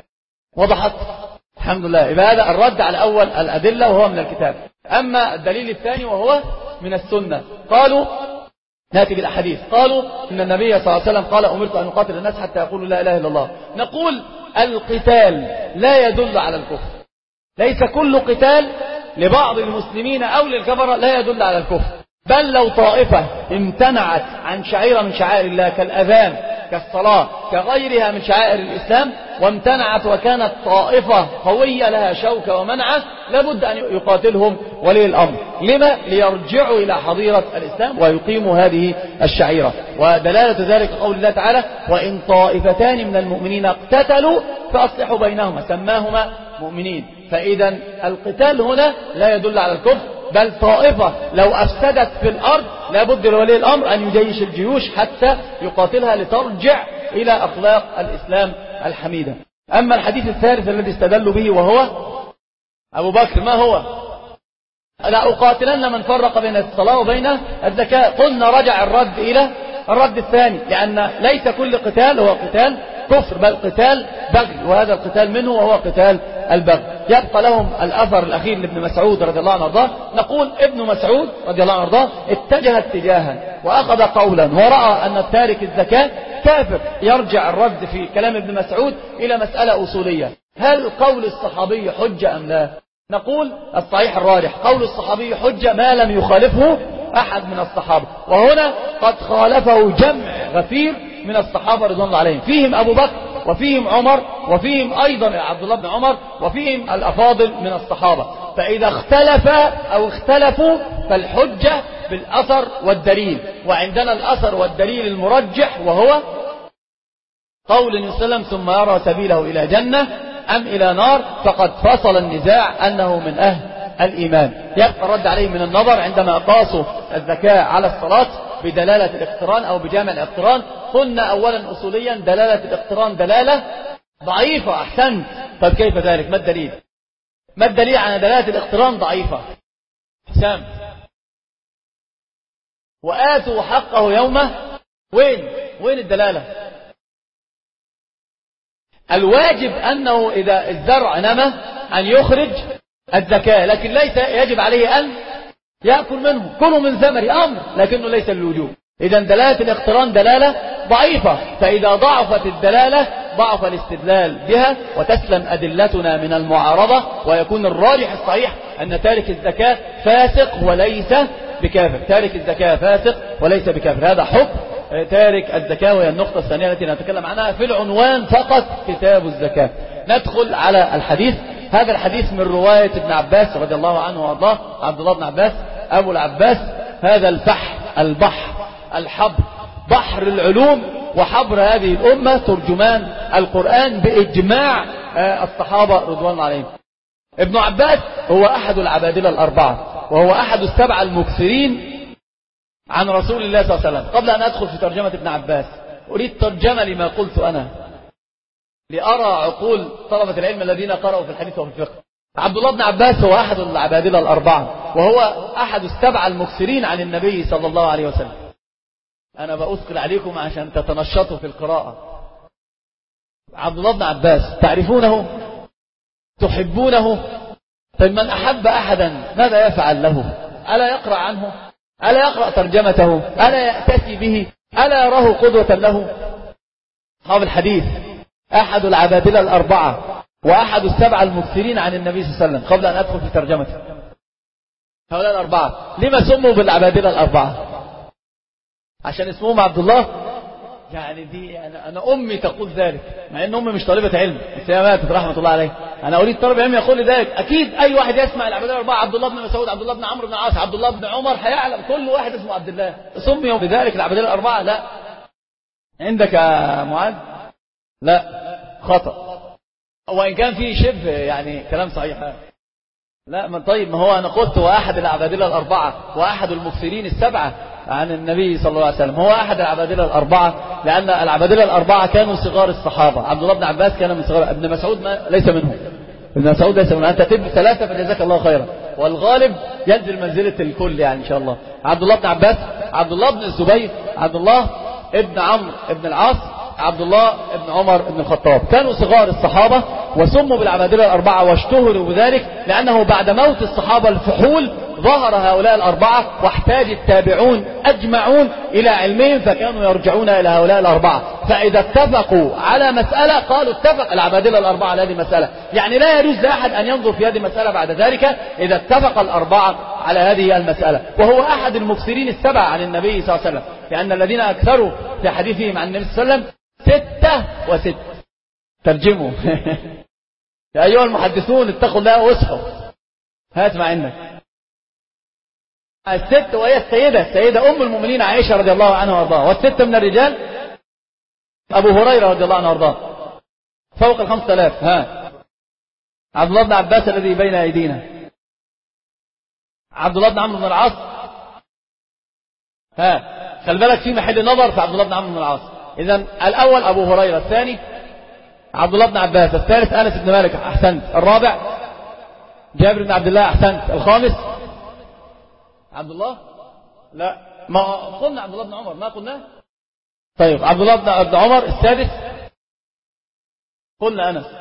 وضحت؟ الحمد لله. يبقى هذا الرد على أول الأدلة وهو من الكتاب. أما الدليل الثاني وهو من السنة، قالوا نأتي بالأحاديث، قالوا إن النبي صلى الله عليه وسلم قال أمرت أن أقاتل الناس حتى يقولوا لا إله إلا الله. نقول القتال لا يدل على الكفر، ليس كل قتال لبعض المسلمين أو للكفرة لا يدل على الكفر، بل لو طائفة امتنعت عن شعيرة من شعائر الله كالأذان كالصلاة كغيرها من شعائر الإسلام وامتنعت وكانت طائفة قوية لها شوكة ومنعة، لابد أن يقاتلهم ولي الأمر. لما؟ ليرجعوا إلى حظيرة الإسلام ويقيموا هذه الشعيرة. ودلالة ذلك قول الله تعالى وإن طائفتان من المؤمنين اقتتلوا فأصلحوا بينهما سماهما مؤمنين. فإذا القتال هنا لا يدل على الكفر، بل طائفة لو أفسدت في الأرض لابد لولي الأمر أن يجيش الجيوش حتى يقاتلها لترجع إلى أخلاق الإسلام الحميدة. أما الحديث الثالث الذي استدلوا به وهو أبو بكر، ما هو؟ لا أقاتلن من فرق بين الصلاة وبين الزكاة. قلنا رجع الرد إلى الرد الثاني، لأن ليس كل قتال هو قتال كفر، بل قتال بغي، وهذا القتال منه وهو قتال البغي. يبقى لهم الأثر الأخير لابن مسعود رضي الله عنه وارضاه. نقول ابن مسعود رضي الله عنه وارضاه اتجه اتجاها وأخذ قولا ورأى أن التارك الزكاة كافر. يرجع الرد في كلام ابن مسعود إلى مسألة أصولية، هل قول الصحابي حجة أم لا؟ نقول الصحيح الراجح قول الصحابي حجة ما لم يخالفه أحد من الصحابة، وهنا قد خالفه جمع غفير من الصحابة رضوان الله عليهم، فيهم أبو بكر وفيهم عمر وفيهم أيضا عبد الله بن عمر وفيهم الأفاضل من الصحابة. فإذا اختلف أو اختلفوا فالحجة بالأثر والدليل، وعندنا الأثر والدليل المرجح وهو قول النبي صلى الله عليه وسلم ثم يرى سبيله إلى جنة أم إلى نار فقد فصل النزاع أنه من أهل الإيمان. يبقى رد عليه من النظر عندما قاسوا الزكاة على الصلاة بدلالة الاقتران أو بجامع الاقتران. قلنا أولا أصوليا دلالة الاقتران دلالة ضعيفة. أحسنت. طيب كيف ذلك؟ ما الدليل؟ ما الدليل على دلالة الاقتران ضعيفة؟ حسام. وآتوا حقه يومه، وين وين الدلالة؟ الواجب أنه إذا الزرع نمى أن يخرج الزكاة، لكن ليس يجب عليه أن يأكل منه. كلوا من ثمر أمر لكنه ليس للوجوب. إذا دلالة الاقتران دلالة ضعيفة، فإذا ضعفت الدلالة ضعف الاستدلال بها وتسلم أدلتنا من المعارضة، ويكون الراجح الصحيح أن تارك الزكاة فاسق وليس بكافر. تارك الزكاة فاسق وليس بكافر، هذا حكم تارك الزكاة، وهي النقطة الثانية التي نتكلم عنها في العنوان فقط كتاب الزكاة. ندخل على الحديث. هذا الحديث من رواية ابن عباس رضي الله عنه وارضاه، عبد الله بن عباس أبو العباس. هذا الفح البحر الحبر بحر العلوم وحبر هذه الأمة، ترجمان القرآن بإجماع الصحابة رضوان الله عليهم. ابن عباس هو أحد العبادلة الأربعة، وهو أحد السبعة المكثرين عن رسول الله صلى الله عليه وسلم. قبل أن أدخل في ترجمة ابن عباس أريد ترجمة لما قلت أنا لأرى عقول طلبة العلم الذين قرأوا في الحديث وفي الفقه. عبد الله بن عباس هو أحد العبادلة الأربعة، وهو أحد السبعة المكثرين عن النبي صلى الله عليه وسلم. أنا بأثقل عليكم عشان تتنشطوا في القراءة. عبد الله بن عباس تعرفونه؟ تحبونه؟ طيب من أحب أحدا ماذا يفعل له؟ ألا يقرأ عنه؟ ألا يقرأ ترجمته؟ ألا يأتسي به؟ ألا يراه قدوة له؟ أصحاب الحديث أحد العبادلة الأربعة وأحد السبعة المكثرين عن النبي صلى الله عليه وسلم، قبل أن أدخل في ترجمته. هؤلاء الأربعة لما سموا بالعبادلة الأربعة؟ عشان اسمهم عبد الله؟ يعني دي أنا, أنا أمي تقول ذلك، مع أن أمي مش طالبة علم، بس هي ماتت رحمة الله عليه. أنا أريد طالب علم يقول لي ذلك. أكيد أي واحد يسمع العبادلة الأربعة، عبد الله بن مسعود، عبد الله بن عمرو بن العاص، عبد الله بن عمر، هيعلم كل واحد اسمه عبد الله. سمي بذلك العبادلة الأربعة؟ لا. عندك يا معاذ؟ لا، خطأ. وإن كان فيه شبه يعني كلام صحيح. لا، ما طيب، ما هو أنا قلت وأحد العبادلة الأربعة وأحد المكثرين السبعة عن النبي صلى الله عليه وسلم، هو أحد العبادلة الأربعة، لأن العبادلة الأربعة كانوا صغار الصحابة. عبد الله بن عباس كان من صغار، ابن مسعود ما ليس منهم، ابن مسعود ليس منهم. أنت تبني ثلاثة فجزاك الله خيرا، والغالب ينزل منزلة الكل يعني إن شاء الله. عبد الله بن عباس، عبد الله بن الزبير، عبد الله ابن عمرو ابن العاص، عبد الله ابن عمر ابن الخطاب، كانوا صغار الصحابة وسموا بالعبادلة الأربعة واشتهروا بذلك، لأنه بعد موت الصحابة الفحول ظهر هؤلاء الأربعة، واحتاج التابعون أجمعون إلى علمهم، فكانوا يرجعون إلى هؤلاء الأربعة. فإذا اتفقوا على مسألة قالوا اتفق العبادلة الأربعة على هذه المسألة. يعني لا يجوز لأحد أن ينظر في هذه المسألة بعد ذلك إذا اتفق الأربعة على هذه المسألة. وهو أحد المكثرين السبعة عن النبي صلى الله عليه وسلم، لأن الذين أكثروا في حديثهم عن النبي صلى الله عليه وسلم ستة وست. ترجموا يا أيها المحدثون اتقوا الله واصحوا. هات ما عندك الست، وهي السيدة السيدة أم المؤمنين عائشة رضي الله عنها وارضاها، والستة من الرجال أبو هريرة رضي الله عنه وارضاه فوق الخمسة آلاف. ها، عبد الله بن عباس الذي بين أيدينا، عبد الله بن عمرو بن العاص. ها، خلي بالك في محل نظر في عبد الله بن عمرو بن العاص. إذا الأول أبو هريرة، الثاني عبد الله بن عباس، الثالث أنس بن مالك، أحسنت، الرابع جابر بن عبد الله، أحسنت، الخامس عبد الله، لا ما قلنا عبد الله بن عمر، ما قلنا. طيب عبد الله بن عمر، السادس قلنا أنس،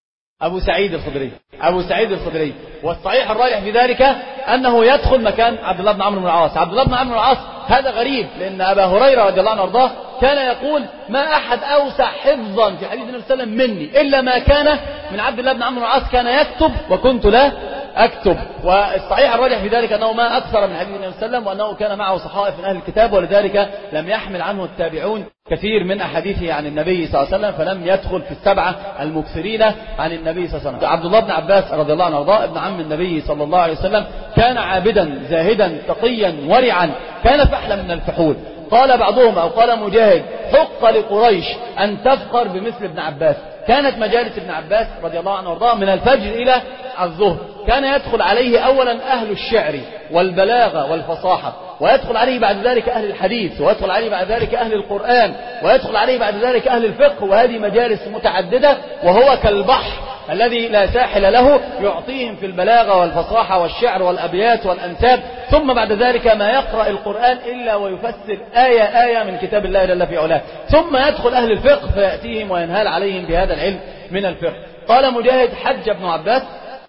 أبو سعيد الخدري، أبو سعيد الخدري. والصحيح الراجح في ذلك أنه يدخل مكان عبد الله بن عمرو بن العاص. عبد الله بن عمرو بن العاص هذا غريب، لأن أبا هريرة رضي الله عنه وارضاه كان يقول ما أحد أوسع حفظا في حديث النبي صلى الله عليه وسلم مني، إلا ما كان من عبد الله بن عمرو بن العاص، كان يكتب وكنت لا أكتب. والصحيح الراجح في ذلك أنه ما أكثر من حديث النبي صلى الله عليه وسلم، وأنه كان معه صحائف من أهل الكتاب، ولذلك لم يحمل عنه التابعون كثير من أحاديثه عن النبي صلى الله عليه وسلم، فلم يدخل في السبعة المكثرين عن النبي صلى الله عليه وسلم. عبد الله بن عباس رضي الله عنه وارضاه ابن عم النبي صلى الله عليه وسلم، كان عابدا زاهدا تقيا ورعا، كان فحلا من الفحول. قال بعضهم أو قال مجاهد حق لقريش أن تفخر بمثل ابن عباس. كانت مجالس ابن عباس رضي الله عنه وارضاه من الفجر إلى الظهر، كان يدخل عليه أولا أهل الشعر والبلاغة والفصاحة، ويدخل عليه بعد ذلك أهل الحديث، ويدخل عليه بعد ذلك أهل القرآن، ويدخل عليه بعد ذلك أهل الفقه، وهذه مجالس متعددة، وهو كالبحر الذي لا ساحل له، يعطيهم في البلاغة والفصاحة والشعر والأبيات والأنساب. ثم بعد ذلك ما يقرأ القرآن إلا ويفسر آية آية من كتاب الله جل في علاه. ثم يدخل أهل الفقه فيأتيهم وينهال عليهم بهذا العلم من الفقه. قال مجاهد حج ابن عباس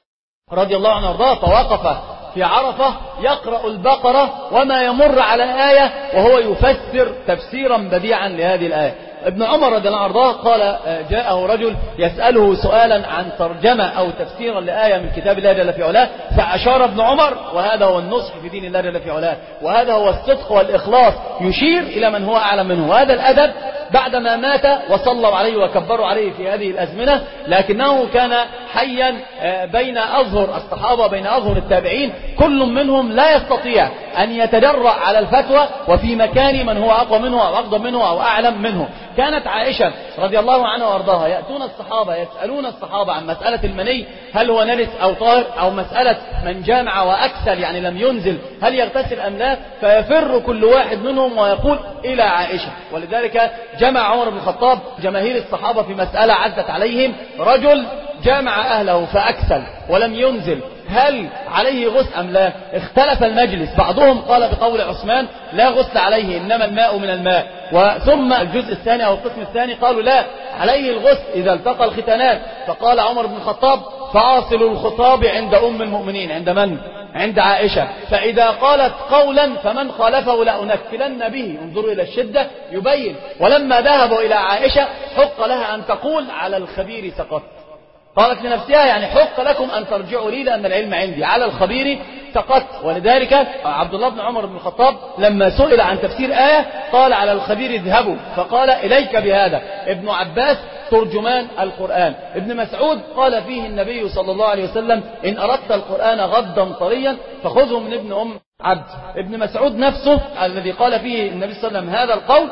رضي الله عنه وارضاه فوقف في عرفة يقرأ البقرة وما يمر على آية وهو يفسر تفسيرا بديعا لهذه الآية. ابن عمر رضي الله عنه وارضاه قال جاءه رجل يسأله سؤالا عن ترجمة أو تفسيرا لآية من كتاب الله جل في علاه، فأشار ابن عمر، وهذا هو النصح في دين الله جل في علاه، وهذا هو الصدق والإخلاص، يشير إلى من هو أعلم منه. وهذا الأدب بعدما مات وصلوا عليه وكبروا عليه في هذه الأزمنة، لكنه كان حيا بين أظهر الصحابة وبين أظهر التابعين، كل منهم لا يستطيع أن يتجرأ على الفتوى وفي مكان من هو أقوى منه أو أقدم منه أو أعلم منه. كانت عائشة رضي الله عنها وارضاها يأتون الصحابة يسألون الصحابة عن مسألة المني، هل هو نجس أو طاهر، أو مسألة من جامع وأكسل يعني لم ينزل هل يغتسل أم لا، فيفر كل واحد منهم ويقول إلى عائشة. ولذلك جمع عمر بن الخطاب جماهير الصحابة في مسألة عدت عليهم، رجل جامع أهله فأكسل ولم ينزل هل عليه غسل أم لا؟ اختلف المجلس، بعضهم قال بقول عثمان لا غسل عليه إنما الماء من الماء، وثم الجزء الثاني أو القسم الثاني قالوا لا عليه الغسل إذا التقى الختانان. فقال عمر بن الخطاب فاصل الخطاب عند أم المؤمنين، عند من؟ عند عائشة، فإذا قالت قولا فمن خالفه لأنكلن به. انظروا إلى الشدة، يبين. ولما ذهبوا إلى عائشة حق لها أن تقول على الخبير سقط. قالت لنفسها يعني حق لكم أن ترجعوا لي لأن العلم عندي، على الخبير سقط. ولذلك عبد الله بن عمر بن الخطاب لما سئل عن تفسير آية قال على الخبير اذهبوا، فقال إليك بهذا. ابن عباس ترجمان القرآن. ابن مسعود قال فيه النبي صلى الله عليه وسلم إن أردت القرآن غضا طريا فخذه من ابن أم عبد. ابن مسعود نفسه الذي قال فيه النبي صلى الله عليه وسلم هذا القول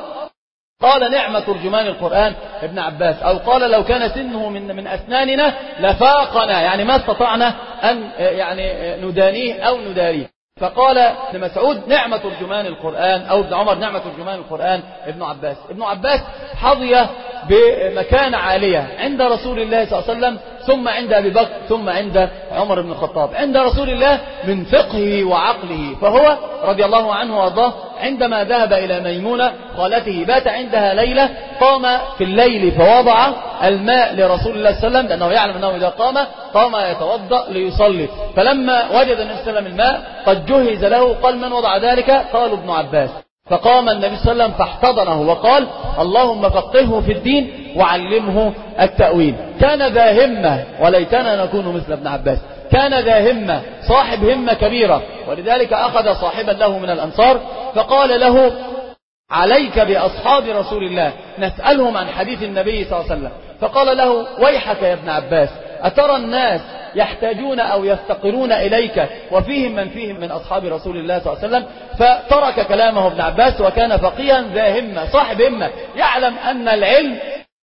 قال نعم ترجمان القرآن ابن عباس، أو قال لو كان سنه من من أسناننا لفاقنا، يعني ما استطعنا أن يعني ندانيه أو نداريه. فقال ابن مسعود نعم ترجمان القرآن، أو ابن عمر نعم ترجمان القرآن ابن عباس. ابن عباس حظي بمكانة عالية عند رسول الله صلى الله عليه وسلم، ثم عند أبي بكر، ثم عند عمر بن الخطاب. عند رسول الله من فقهه وعقله، فهو رضي الله عنه وارضاه عندما ذهب إلى ميمونة خالته بات عندها ليلة، قام في الليل فوضع الماء لرسول الله صلى الله عليه وسلم، لأنه يعلم أنه إذا قام قام يتوضأ ليصلي. فلما وجد النبي صلى الله عليه وسلم الماء قد جهز له قال من وضع ذلك؟ قالوا ابن عباس. فقام النبي صلى الله عليه وسلم فاحتضنه وقال اللهم فقهه في الدين وعلمه التأويل. كان ذا همة، وليتنا نكون مثل ابن عباس. كان ذا همة، صاحب همة كبيرة، ولذلك أخذ صاحبا له من الأنصار فقال له عليك بأصحاب رسول الله نسألهم عن حديث النبي صلى الله عليه وسلم. فقال له ويحك يا ابن عباس، أترى الناس يحتاجون أو يفتقرون إليك وفيهم من فيهم من أصحاب رسول الله صلى الله عليه وسلم. فترك كلامه ابن عباس، وكان فقيها ذا همة صاحب همة، يعلم أن العلم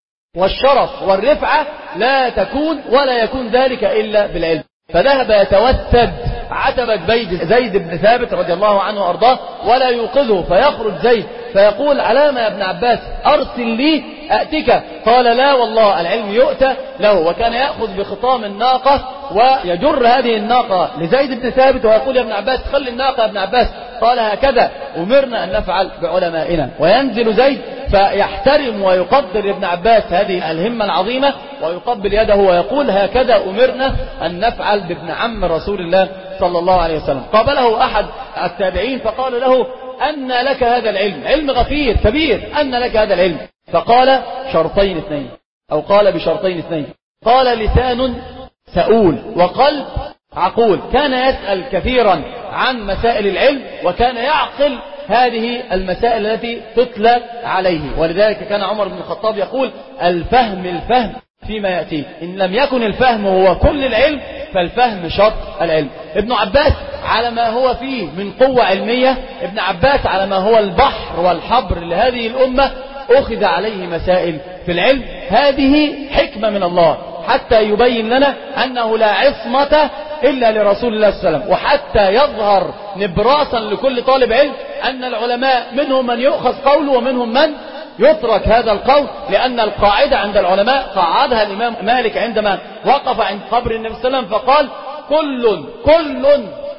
والشرف والرفعة لا تكون ولا يكون ذلك إلا بالعلم. فذهب يتوسد عتبة بيت زيد بن ثابت رضي الله عنه وأرضاه ولا يوقظه، فيخرج زيد فيقول علامة يا ابن عباس أرسل لي أأتك. قال لا والله العلم يؤتى له. وكان يأخذ بخطام الناقة ويجر هذه الناقة لزيد بن ثابت ويقول يا ابن عباس خلي الناقة يا ابن عباس. قال هكذا أمرنا أن نفعل بعلمائنا. وينزل زيد فيحترم ويقدر ابن عباس هذه الهمة العظيمة ويقبل يده ويقول هكذا أمرنا أن نفعل بابن عم رسول الله صلى الله عليه وسلم. قابله أحد التابعين فقال له أن لك هذا العلم؟ علم غفير كبير، أن لك هذا العلم؟ فقال شرطين اثنين، أو قال بشرطين اثنين. قال لسان سؤول وقلب عقول. كان يسأل كثيرا عن مسائل العلم وكان يعقل هذه المسائل التي تتلى عليه. ولذلك كان عمر بن الخطاب يقول الفهم الفهم فيما يأتيه، إن لم يكن الفهم هو كل العلم فالفهم شرط العلم. ابن عباس على ما هو فيه من قوة علمية، ابن عباس على ما هو البحر والحبر لهذه الأمة، أخذ عليه مسائل في العلم. هذه حكمة من الله حتى يبين لنا أنه لا عصمة إلا لرسول الله صلى الله عليه وسلم، وحتى يظهر نبراسا لكل طالب علم أن العلماء منهم من يؤخذ قوله ومنهم من يترك هذا القول. لأن القاعدة عند العلماء قاعدها الإمام مالك عندما وقف عند قبر النبي صلى الله عليه وسلم فقال كل كل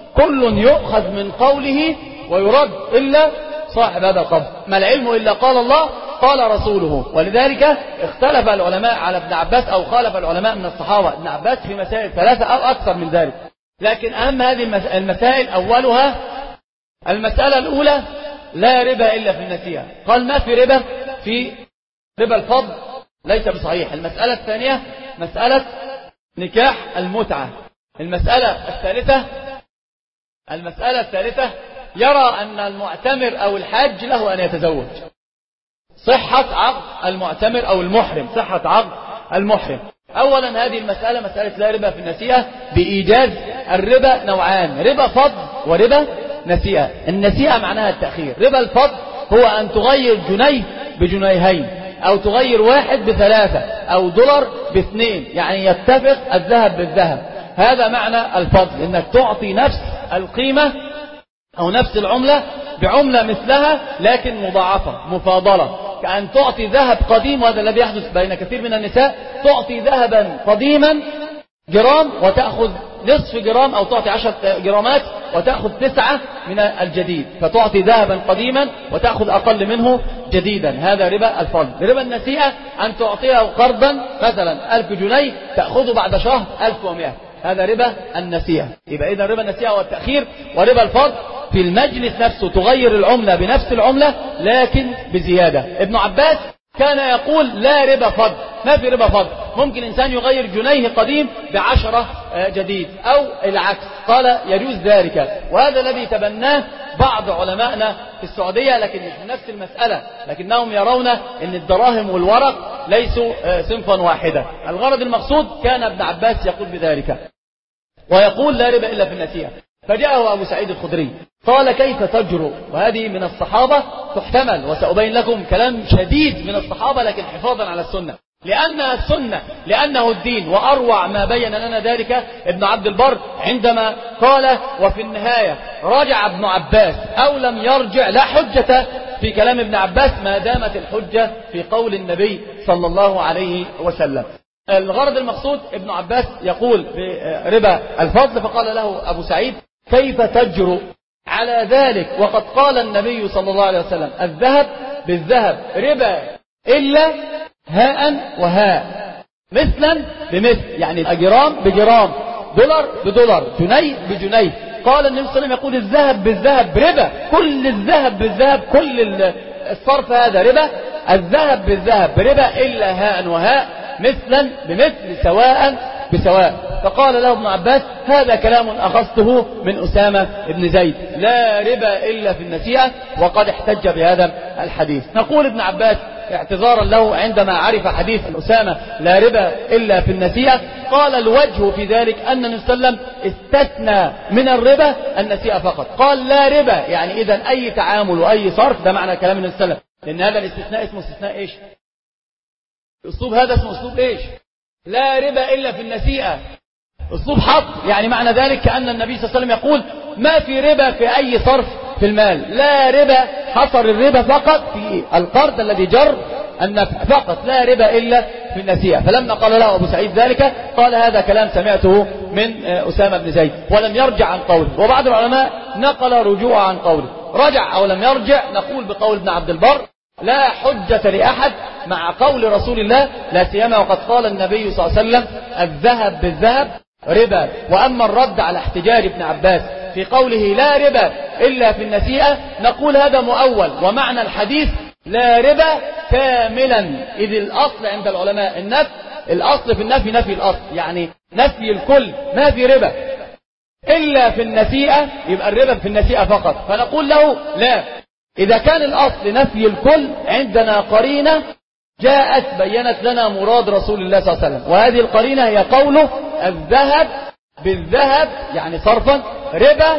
كل يؤخذ من قوله ويرد إلا صاحب هذا القبر. ما العلم إلا قال الله قال رسوله. ولذلك اختلف العلماء على ابن عباس أو خالف العلماء من الصحابة ابن عباس في مسائل ثلاثة أو أكثر من ذلك. لكن أهم هذه المسائل أولها المسألة الأولى لا ربا إلا في النسيئة. قال ما في ربا في ربا الفضل ليس بصحيح. المسألة الثانية مسألة نكاح المتعة. المسألة الثالثة المسألة الثالثة يرى أن المعتمر أو الحاج له أن يتزوج. صحة عقد المعتمر أو المحرم، صحة عقد المحرم. أولا هذه المسألة مسألة لا ربا في النسيئة بإيجاز الربا نوعان، ربا فضل وربا نسيئة. النسيئة معناها التأخير. ربا الفضل هو أن تغير جنيه بجنيهين، أو تغير واحد بثلاثة، أو دولار باثنين، يعني يتفق الذهب بالذهب. هذا معنى الفضل، إنك تعطي نفس القيمة أو نفس العملة بعملة مثلها لكن مضاعفة مفاضلة. كأن تعطي ذهب قديم، وهذا الذي يحدث بين كثير من النساء، تعطي ذهبا قديما جرام وتأخذ نصف جرام، أو تعطي عشرة جرامات وتأخذ تسعة من الجديد، فتعطي ذهبا قديما وتأخذ أقل منه جديدا. هذا ربا الفضل. ربا النسيئة أن تعطيه قرضا مثلا ألف جنيه تأخذه بعد شهر ألف ومئة. هذا ربا النسيئة. يبقى إذا ربا النسيئة هو التأخير، وربا الفضل في المجلس نفسه تغير العملة بنفس العملة لكن بزيادة. ابن عباس كان يقول لا ربا فضل، ما في ربا فضل، ممكن إنسان يغير جنيه قديم بعشرة جديد أو العكس، قال يجوز ذلك. وهذا الذي تبناه بعض علمائنا في السعودية، لكن مش من نفس المسألة، لكنهم يرون أن الدراهم والورق ليسوا صنفا واحدة. الغرض المقصود كان ابن عباس يقول بذلك ويقول لا ربا إلا في النسيئة. فجاءه أبو سعيد الخدري قال كيف تجرؤ؟ وهذه من الصحابة تحتمل، وسأبين لكم كلام شديد من الصحابة لكن حفاظا على السنة، لأنها السنة، لأنه الدين. وأروع ما بين لنا ذلك ابن عبد البر عندما قال وفي النهاية رجع ابن عباس أو لم يرجع لا حجة في كلام ابن عباس ما دامت الحجة في قول النبي صلى الله عليه وسلم. الغرض المقصود ابن عباس يقول بربا الفضل، فقال له أبو سعيد كيف تجرؤ على ذلك وقد قال النبي صلى الله عليه وسلم الذهب بالذهب ربا إلا هاء وهاء مثلا بمثل، يعني جرام بجرام، دولار بدولار، جنيه بجنيه. قال النبي صلى الله عليه وسلم يقول الذهب بالذهب ربا، كل الذهب بالذهب، كل الصرف هذا ربا، الذهب بالذهب ربا إلا هاء وهاء مثلا بمثل سواء بسواء. فقال له ابن عباس هذا كلام أخذته من أسامة بن زيد، لا ربا إلا في النسيئة، وقد احتج بهذا الحديث. نقول ابن عباس اعتذارا له عندما عرف حديث أسامة لا ربا إلا في النسيئة، قال الوجه في ذلك أن النبي صلى الله عليه وسلم استثنى من الربا النسيئة فقط، قال لا ربا، يعني إذا أي تعامل وأي صرف، ده معنى كلام النبي صلى الله عليه وسلم، لأن هذا الاستثناء اسمه استثناء إيش؟ الأسلوب هذا اسمه أسلوب إيش؟ لا ربا إلا في النسيئة، أسلوب حط، يعني معنى ذلك كأن النبي صلى الله عليه وسلم يقول ما في ربا في أي صرف في المال، لا ربا، حصر الربا فقط في القرض الذي جر النفع فقط، لا ربا إلا في النسيئة. فلما قال له أبو سعيد ذلك قال هذا كلام سمعته من أسامة بن زيد، ولم يرجع عن قوله. وبعض العلماء نقل رجوع عن قوله، رجع أو لم يرجع نقول بقول ابن عبد البر لا حجة لأحد مع قول رسول الله، لا سيما وقد قال النبي صلى الله عليه وسلم الذهب بالذهب ربا. وأما الرد على احتجاج ابن عباس في قوله لا ربا إلا في النسيئة نقول هذا مؤول، ومعنى الحديث لا ربا كاملا، إذ الأصل عند العلماء النفي، الأصل في النفي نفي الأصل، يعني نفي الكل، ما في ربا إلا في النسيئة، يبقى الربا في النسيئة فقط. فنقول له لا، إذا كان الأصل نفي الكل عندنا قرينة جاءت بينت لنا مراد رسول الله صلى الله عليه وسلم، وهذه القرينة هي قوله الذهب بالذهب، يعني صرفا ربا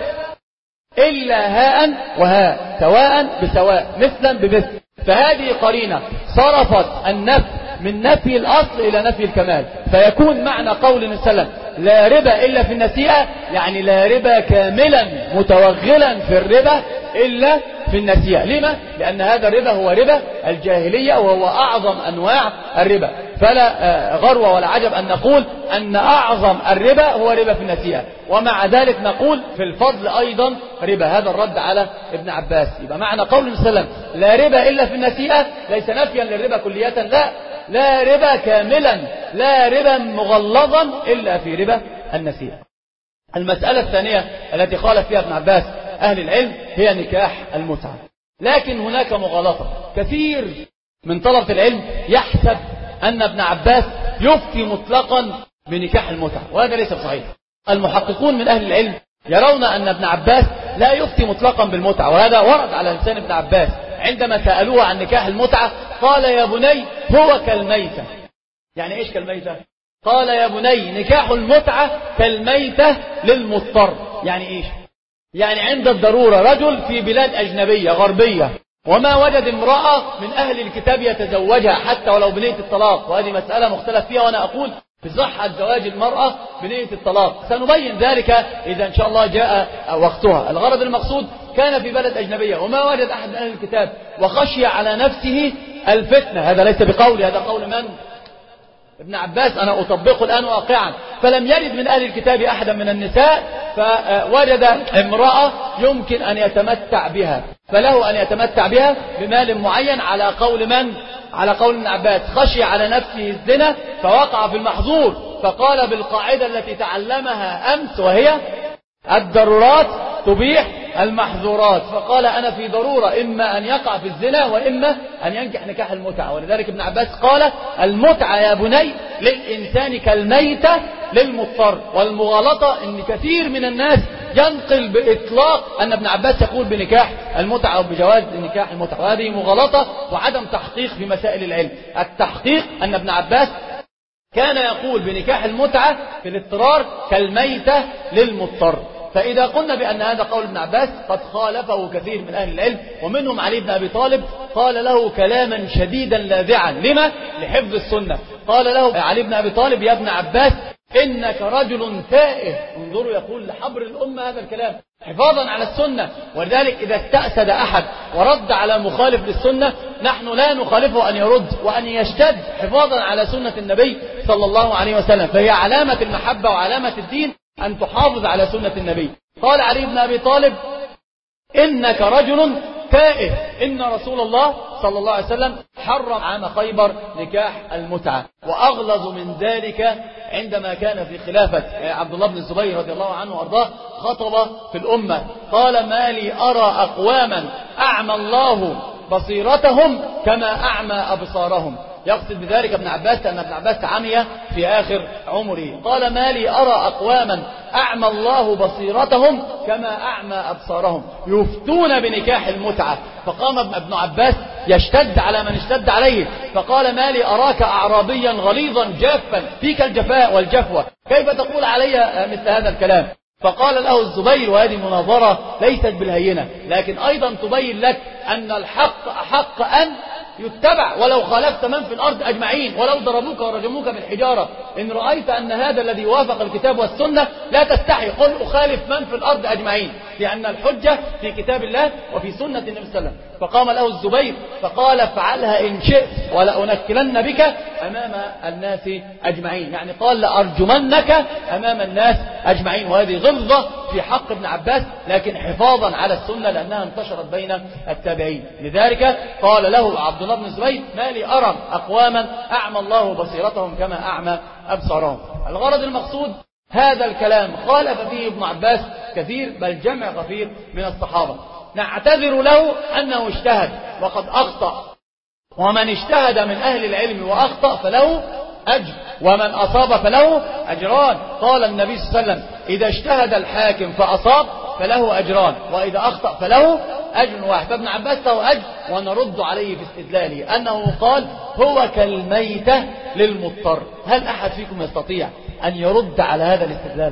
إلا هاء وهاء، سواء بسواء، مثلا بمثل. فهذه قرينة صرفت النفي من نفي الأصل إلى نفي الكمال، فيكون معنى قول النبي صلى الله عليه وسلم لا ربا إلا في النسيئة، يعني لا ربا كاملا متوغلا في الربا إلا في النسيئة. لما؟ لأن هذا الربا هو ربا الجاهلية، وهو أعظم أنواع الربا، فلا غرو ولا عجب أن نقول أن أعظم الربا هو ربا في النسيئة. ومع ذلك نقول في الفضل أيضا ربا، هذا الرد على ابن عباس. يبقى معنى قول النبي صلى الله عليه وسلم لا ربا إلا في النسيئة ليس نفيا للربا كلية، لا، لا ربا كاملا، لا ربا مغلظا إلا في ربا النسيئة. المسألة الثانية التي خالف فيها ابن عباس أهل العلم هي نكاح المتعة، لكن هناك مغالطة. كثير من طلبة العلم يحسب أن ابن عباس يفتي مطلقا بنكاح المتعة، وهذا ليس صحيح. المحققون من أهل العلم يرون أن ابن عباس لا يفتي مطلقا بالمتعة، وهذا ورد على لسان ابن عباس عندما سألوه عن نكاح المتعة قال يا بني هو كالميتة. يعني إيش كالميتة؟ قال يا بني نكاح المتعة كالميتة للمضطر. يعني إيش؟ يعني عند الضرورة رجل في بلاد أجنبية غربية وما وجد امرأة من أهل الكتاب يتزوجها حتى ولو بنية الطلاق، وهذه مسألة مختلف فيها، وأنا أقول في صحة زواج المرأة بنية الطلاق، سنبين ذلك إذا إن شاء الله جاء وقتها. الغرض المقصود كان في بلد أجنبية وما وجد أحد من أهل الكتاب وخشي على نفسه الفتنة، هذا ليس بقولي، هذا قول من؟ ابن عباس، أنا أطبقه الآن واقعا. فلم يرد من أهل الكتاب أحدا من النساء، فوجد امرأة يمكن أن يتمتع بها، فله أن يتمتع بها بمال معين على قول من؟ على قول ابن عباس. خشي على نفسه الزنا فوقع في المحظور، فقال بالقاعدة التي تعلمها أمس وهي الضرورات تبيح المحظورات، فقال أنا في ضرورة إما أن يقع في الزنا وإما أن ينكح نكاح المتعة. ولذلك ابن عباس قال المتعة يا بني للإنسان كالميتة للمضطر. والمغالطة إن كثير من الناس ينقل بإطلاق أن ابن عباس يقول بنكاح المتعة أو بجواز نكاح المتعة، وهذه مغالطة وعدم تحقيق في مسائل العلم. التحقيق أن ابن عباس كان يقول بنكاح المتعة في الاضطرار كالميتة للمضطر. فإذا قلنا بأن هذا قول ابن عباس قد خالفه كثير من أهل العلم، ومنهم علي بن أبي طالب قال له كلاما شديدا لاذعا. لما؟ لحفظ السنة. قال له علي بن أبي طالب يا ابن عباس إنك رجل تائه. انظروا يقول لحبر الأمة هذا الكلام حفاظا على السنة. ولذلك إذا استأسد أحد ورد على مخالف للسنة نحن لا نخالفه أن يرد وأن يشتد حفاظا على سنة النبي صلى الله عليه وسلم. فهي علامة المحبة وعلامة الدين أن تحافظ على سنة النبي. قال علي بن أبي طالب إنك رجل تائه، إن رسول الله صلى الله عليه وسلم حرم عام خيبر نكاح المتعة، وأغلظ من ذلك عندما كان في خلافة عبد الله بن الزبير رضي الله عنه وأرضاه خطب في الأمة قال ما لي أرى أقواما أعمى الله بصيرتهم كما أعمى أبصارهم. يقصد بذلك ابن عباس أن ابن عباس عمي في آخر عمره. قال ما لي أرى أقواما أعمى الله بصيرتهم كما أعمى أبصارهم يفتون بنكاح المتعة. فقام ابن عباس يشتد على من اشتد عليه فقال ما لي أراك أعرابيا غليظا جافا فيك الجفاء والجفوة، كيف تقول علي مثل هذا الكلام؟ فقال له الزبير، وهذه مناظرة ليست بالهينة لكن أيضا تبين لك أن الحق أحق أن يتبع ولو خالفت من في الأرض أجمعين، ولو ضربوك ورجموك بالحجارة. إن رأيت أن هذا الذي وافق الكتاب والسنة لا تستحي، قل أخالف من في الأرض أجمعين، لأن الحجة في كتاب الله وفي سنة النبي صلى الله عليه وسلم. فقام له الزبير فقال افعلها إن شئت ولأنكلن بك أمام الناس أجمعين، يعني قال لأرجمنك أمام الناس أجمعين. وهذه غلظة في حق ابن عباس لكن حفاظا على السنة لأنها انتشرت بين التابعين. لذلك قال له عبد الله بن الزبير ما لي أرى أقواما أعمى الله بصيرتهم كما أعمى أبصارهم. الغرض المقصود هذا الكلام خالف فيه ابن عباس كثير بل جمع غفير من الصحابة. نعتذر له أنه اجتهد وقد أخطأ، ومن اجتهد من أهل العلم وأخطأ فله أجر ومن أصاب فله أجران. قال النبي صلى الله عليه وسلم إذا اجتهد الحاكم فأصاب فله أجران وإذا أخطأ فله أجر واحد. فابن عباس له أجر ونرد عليه في استدلاله أنه قال هو كالميتة للمضطر. هل أحد فيكم يستطيع أن يرد على هذا الاستدلال؟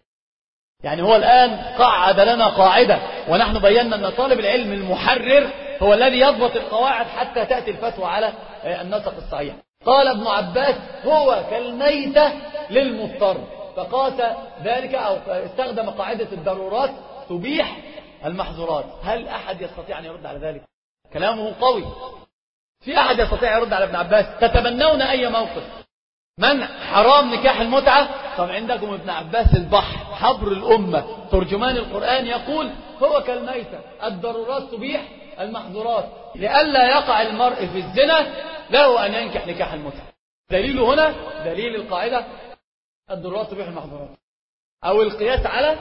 يعني هو الآن قاعد لنا قاعدة ونحن بينا أن طالب العلم المحرر هو الذي يضبط القواعد حتى تأتي الفتوى على النسق الصحيح. قال ابن عباس هو كالميتة للمضطر، فقاس ذلك أو استخدم قاعدة الضرورات تبيح المحظورات. هل أحد يستطيع أن يرد على ذلك؟ كلامه قوي. في أحد يستطيع يرد على ابن عباس؟ تتبنون أي موقف من حرام نكاح المتعة؟ طب عندكم ابن عباس البحر حبر الأمة ترجمان القرآن يقول هو كالميتة الضرورات تبيح المحظورات، لئلا يقع المرء في الزنا له أن ينكح نكاح المتعة. دليل هنا دليل القاعدة الضرورات تبيح المحظورات أو القياس على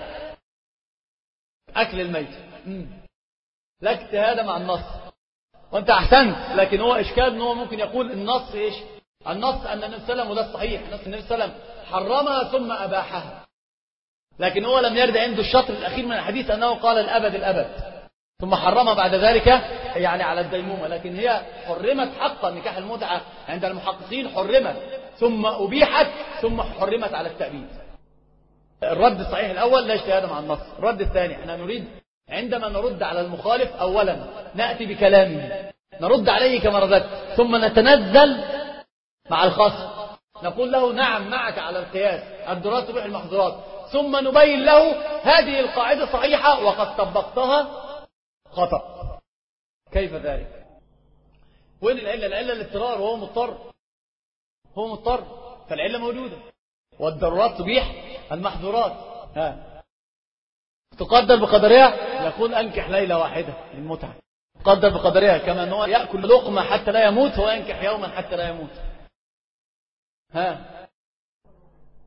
أكل الميت. لا اجتهاد مع النص وانت أحسنت، لكن هو إشكال أنه ممكن يقول النص إيش؟ النص أن النبي صلى الله عليه وسلم، وده الصحيح، النص النبي صلى الله عليه وسلم حرمها ثم أباحها، لكن هو لم يرد عنده الشطر الأخير من الحديث أنه قال الأبد الأبد ثم حرمها بعد ذلك يعني على الديمومة. لكن هي حرمت حقا نكاح المتعة عند المحققين، حرمت ثم أبيحت ثم حرمت على التأبيد. الرد الصحيح الأول لا اجتهاد مع النص. الرد الثاني احنا نريد عندما نرد على المخالف أولا نأتي بكلامه نرد عليه كما رددت، ثم نتنزل مع الخصم نقول له نعم معك على القياس الضرورات تبيح المحظورات، ثم نبين له هذه القاعدة صحيحة وقد طبقتها خطأ. كيف ذلك؟ وين العلة؟ العلة الاضطرار، وهو مضطر هو مضطر فالعلة موجودة، والضرورات تبيح المحظورات. ها تقدر بقدرها، يقول أنكح ليلة واحدة للمتعة، تقدر بقدرها كما أنه يأكل لقمة حتى لا يموت وينكح يوما حتى لا يموت. ها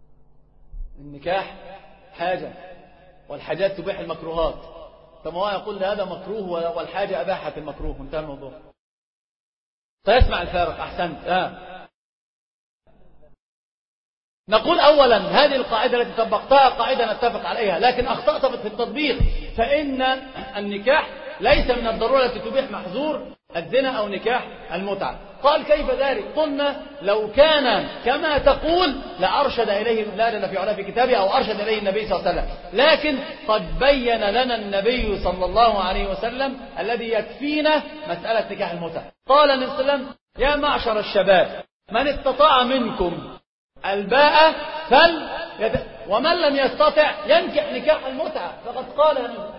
النكاح حاجة والحاجات تبيح المكروهات. طب هو يقول هذا مكروه والحاجة أباحت المكروه، انتهى الموضوع. فيسمع الفارق. أحسنت. آه. نقول أولا هذه القاعدة التي طبقتها قاعدة نتفق عليها، لكن أخطأت في التطبيق، فإن النكاح ليس من الضرورة التي تبيح محظور الزنا أو نكاح المتعة. قال كيف ذلك؟ قلنا لو كان كما تقول لأرشد إليه لا جل في علاه في كتابه أو أرشد إليه النبي صلى الله عليه وسلم، لكن قد بين لنا النبي صلى الله عليه وسلم الذي يكفينا مسألة نكاح المتعة. قال النبي صلى الله عليه وسلم يا معشر الشباب من استطاع منكم الباء فل يت... ومن لم يستطع ينكح نكاح المتعة. فقد قال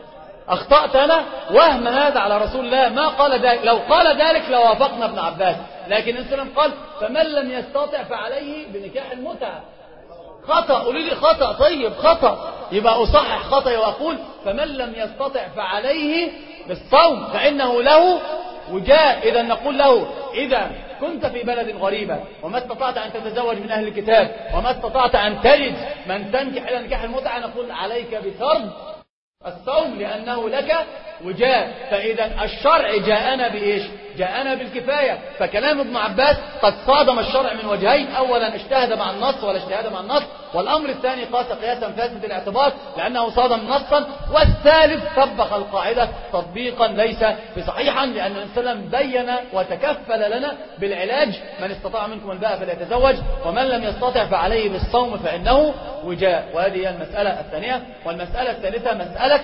أخطأت أنا وهم هذا على رسول الله، ما قال ذلك. لو قال ذلك لوافقنا ابن عباس، لكن السلام قال فمن لم يستطع فعليه بنكاح المتعة. خطأ. قولوا لي خطأ. طيب خطأ، يبقى أصحح خطأ وأقول فمن لم يستطع فعليه بالصوم فإنه له وجاء. إذا نقول له إذا كنت في بلد غريبة وما استطعت أن تتزوج من أهل الكتاب وما استطعت أن تجد من تنكح إلى نكاح المتعة، نقول عليك بفرض الصوم لأنه لك وجاء. فإذا الشرع جاءنا بإيش؟ جاءنا بالكفاية. فكلام ابن عباس قد صادم الشرع من وجهين: أولا اجتهد مع النص ولا اجتهاد مع النص، والأمر الثاني قاس قياسا فاسد الاعتبار لأنه صادم نصا، والثالث طبق القاعدة تطبيقا ليس بصحيحا، لأن النبي صلى الله عليه وسلم بين وتكفل لنا بالعلاج: من استطاع منكم الباء فليتزوج ومن لم يستطع فعليه بالصوم فإنه وجاء. وهذه هي المسألة الثانية. والمسألة الثالثة مسألة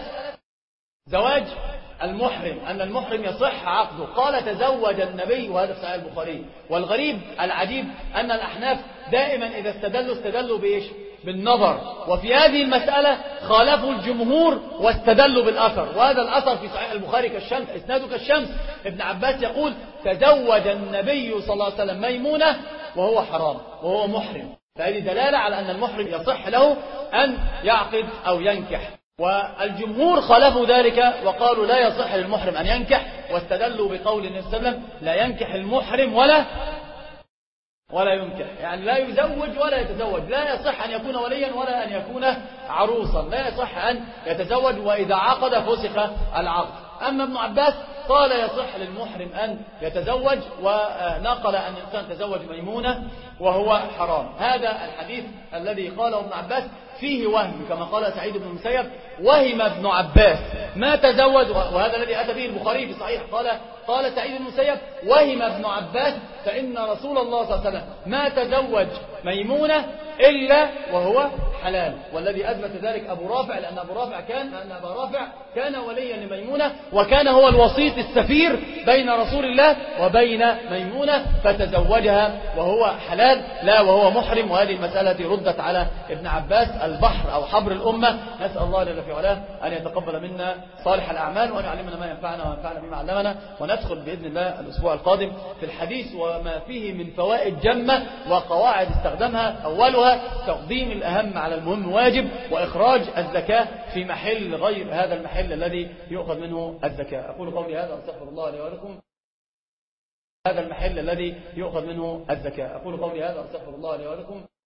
زواج المحرم، أن المحرم يصح عقده. قال تزوج النبي، وهذا في صحيح البخاري. والغريب العجيب أن الأحناف دائما إذا استدلوا استدلوا بإيش؟ بالنظر. وفي هذه المسألة خالفوا الجمهور واستدلوا بالأثر، وهذا الأثر في صحيح البخاري كالشمس، إسناده كالشمس. ابن عباس يقول تزوج النبي صلى الله عليه وسلم ميمونة وهو حرام وهو محرم. فهذه دلالة على أن المحرم يصح له أن يعقد أو ينكح. والجمهور خالفوا ذلك وقالوا لا يصح للمحرم أن ينكح، واستدلوا بقول النبي صلى الله عليه وسلم لا ينكح المحرم ولا ولا ينكح، يعني لا يزوج ولا يتزوج، لا يصح أن يكون وليا ولا أن يكون عروسا، لا يصح أن يتزوج، وإذا عقد فسخ العقد. أما ابن عباس قال يصح للمحرم أن يتزوج، ونقل أن الإنسان تزوج ميمونة وهو حرام. هذا الحديث الذي قاله ابن عباس فيه وهم، كما قال سعيد بن المسيب: وهم ابن عباس ما تزوج، وهذا الذي أتى به البخاري في صحيح. قال قال سعيد بن المسيب: وهم ابن عباس فإن رسول الله صلى الله عليه وسلم ما تزوج ميمونة إلا وهو حلال. والذي أثبت ذلك أبو رافع، لأن أبو رافع كان أن أبا رافع كان وليا لميمونة، وكان هو الوسيط السفير بين رسول الله وبين ميمونة، فتزوجها وهو حلال لا وهو محرم. وهذه المسألة ردت على ابن عباس البحر أو حبر الأمة. نسأل الله جل في علاه أن يتقبل منا صالح الأعمال وأن يعلمنا ما ينفعنا وينفعنا بما علمنا. وندخل بإذن الله الأسبوع القادم في الحديث وما فيه من فوائد جمة وقواعد استخدمها. أولها تقديم الأهم على المهم واجب، وإخراج الزكاة في محل غير هذا المحل الذي يؤخذ منه الزكاة. أقول قولي هذا وأستغفر الله لي ولكم. هذا المحل الذي يؤخذ منه الزكاة. أقول قولي هذا وأستغفر الله لي ولكم.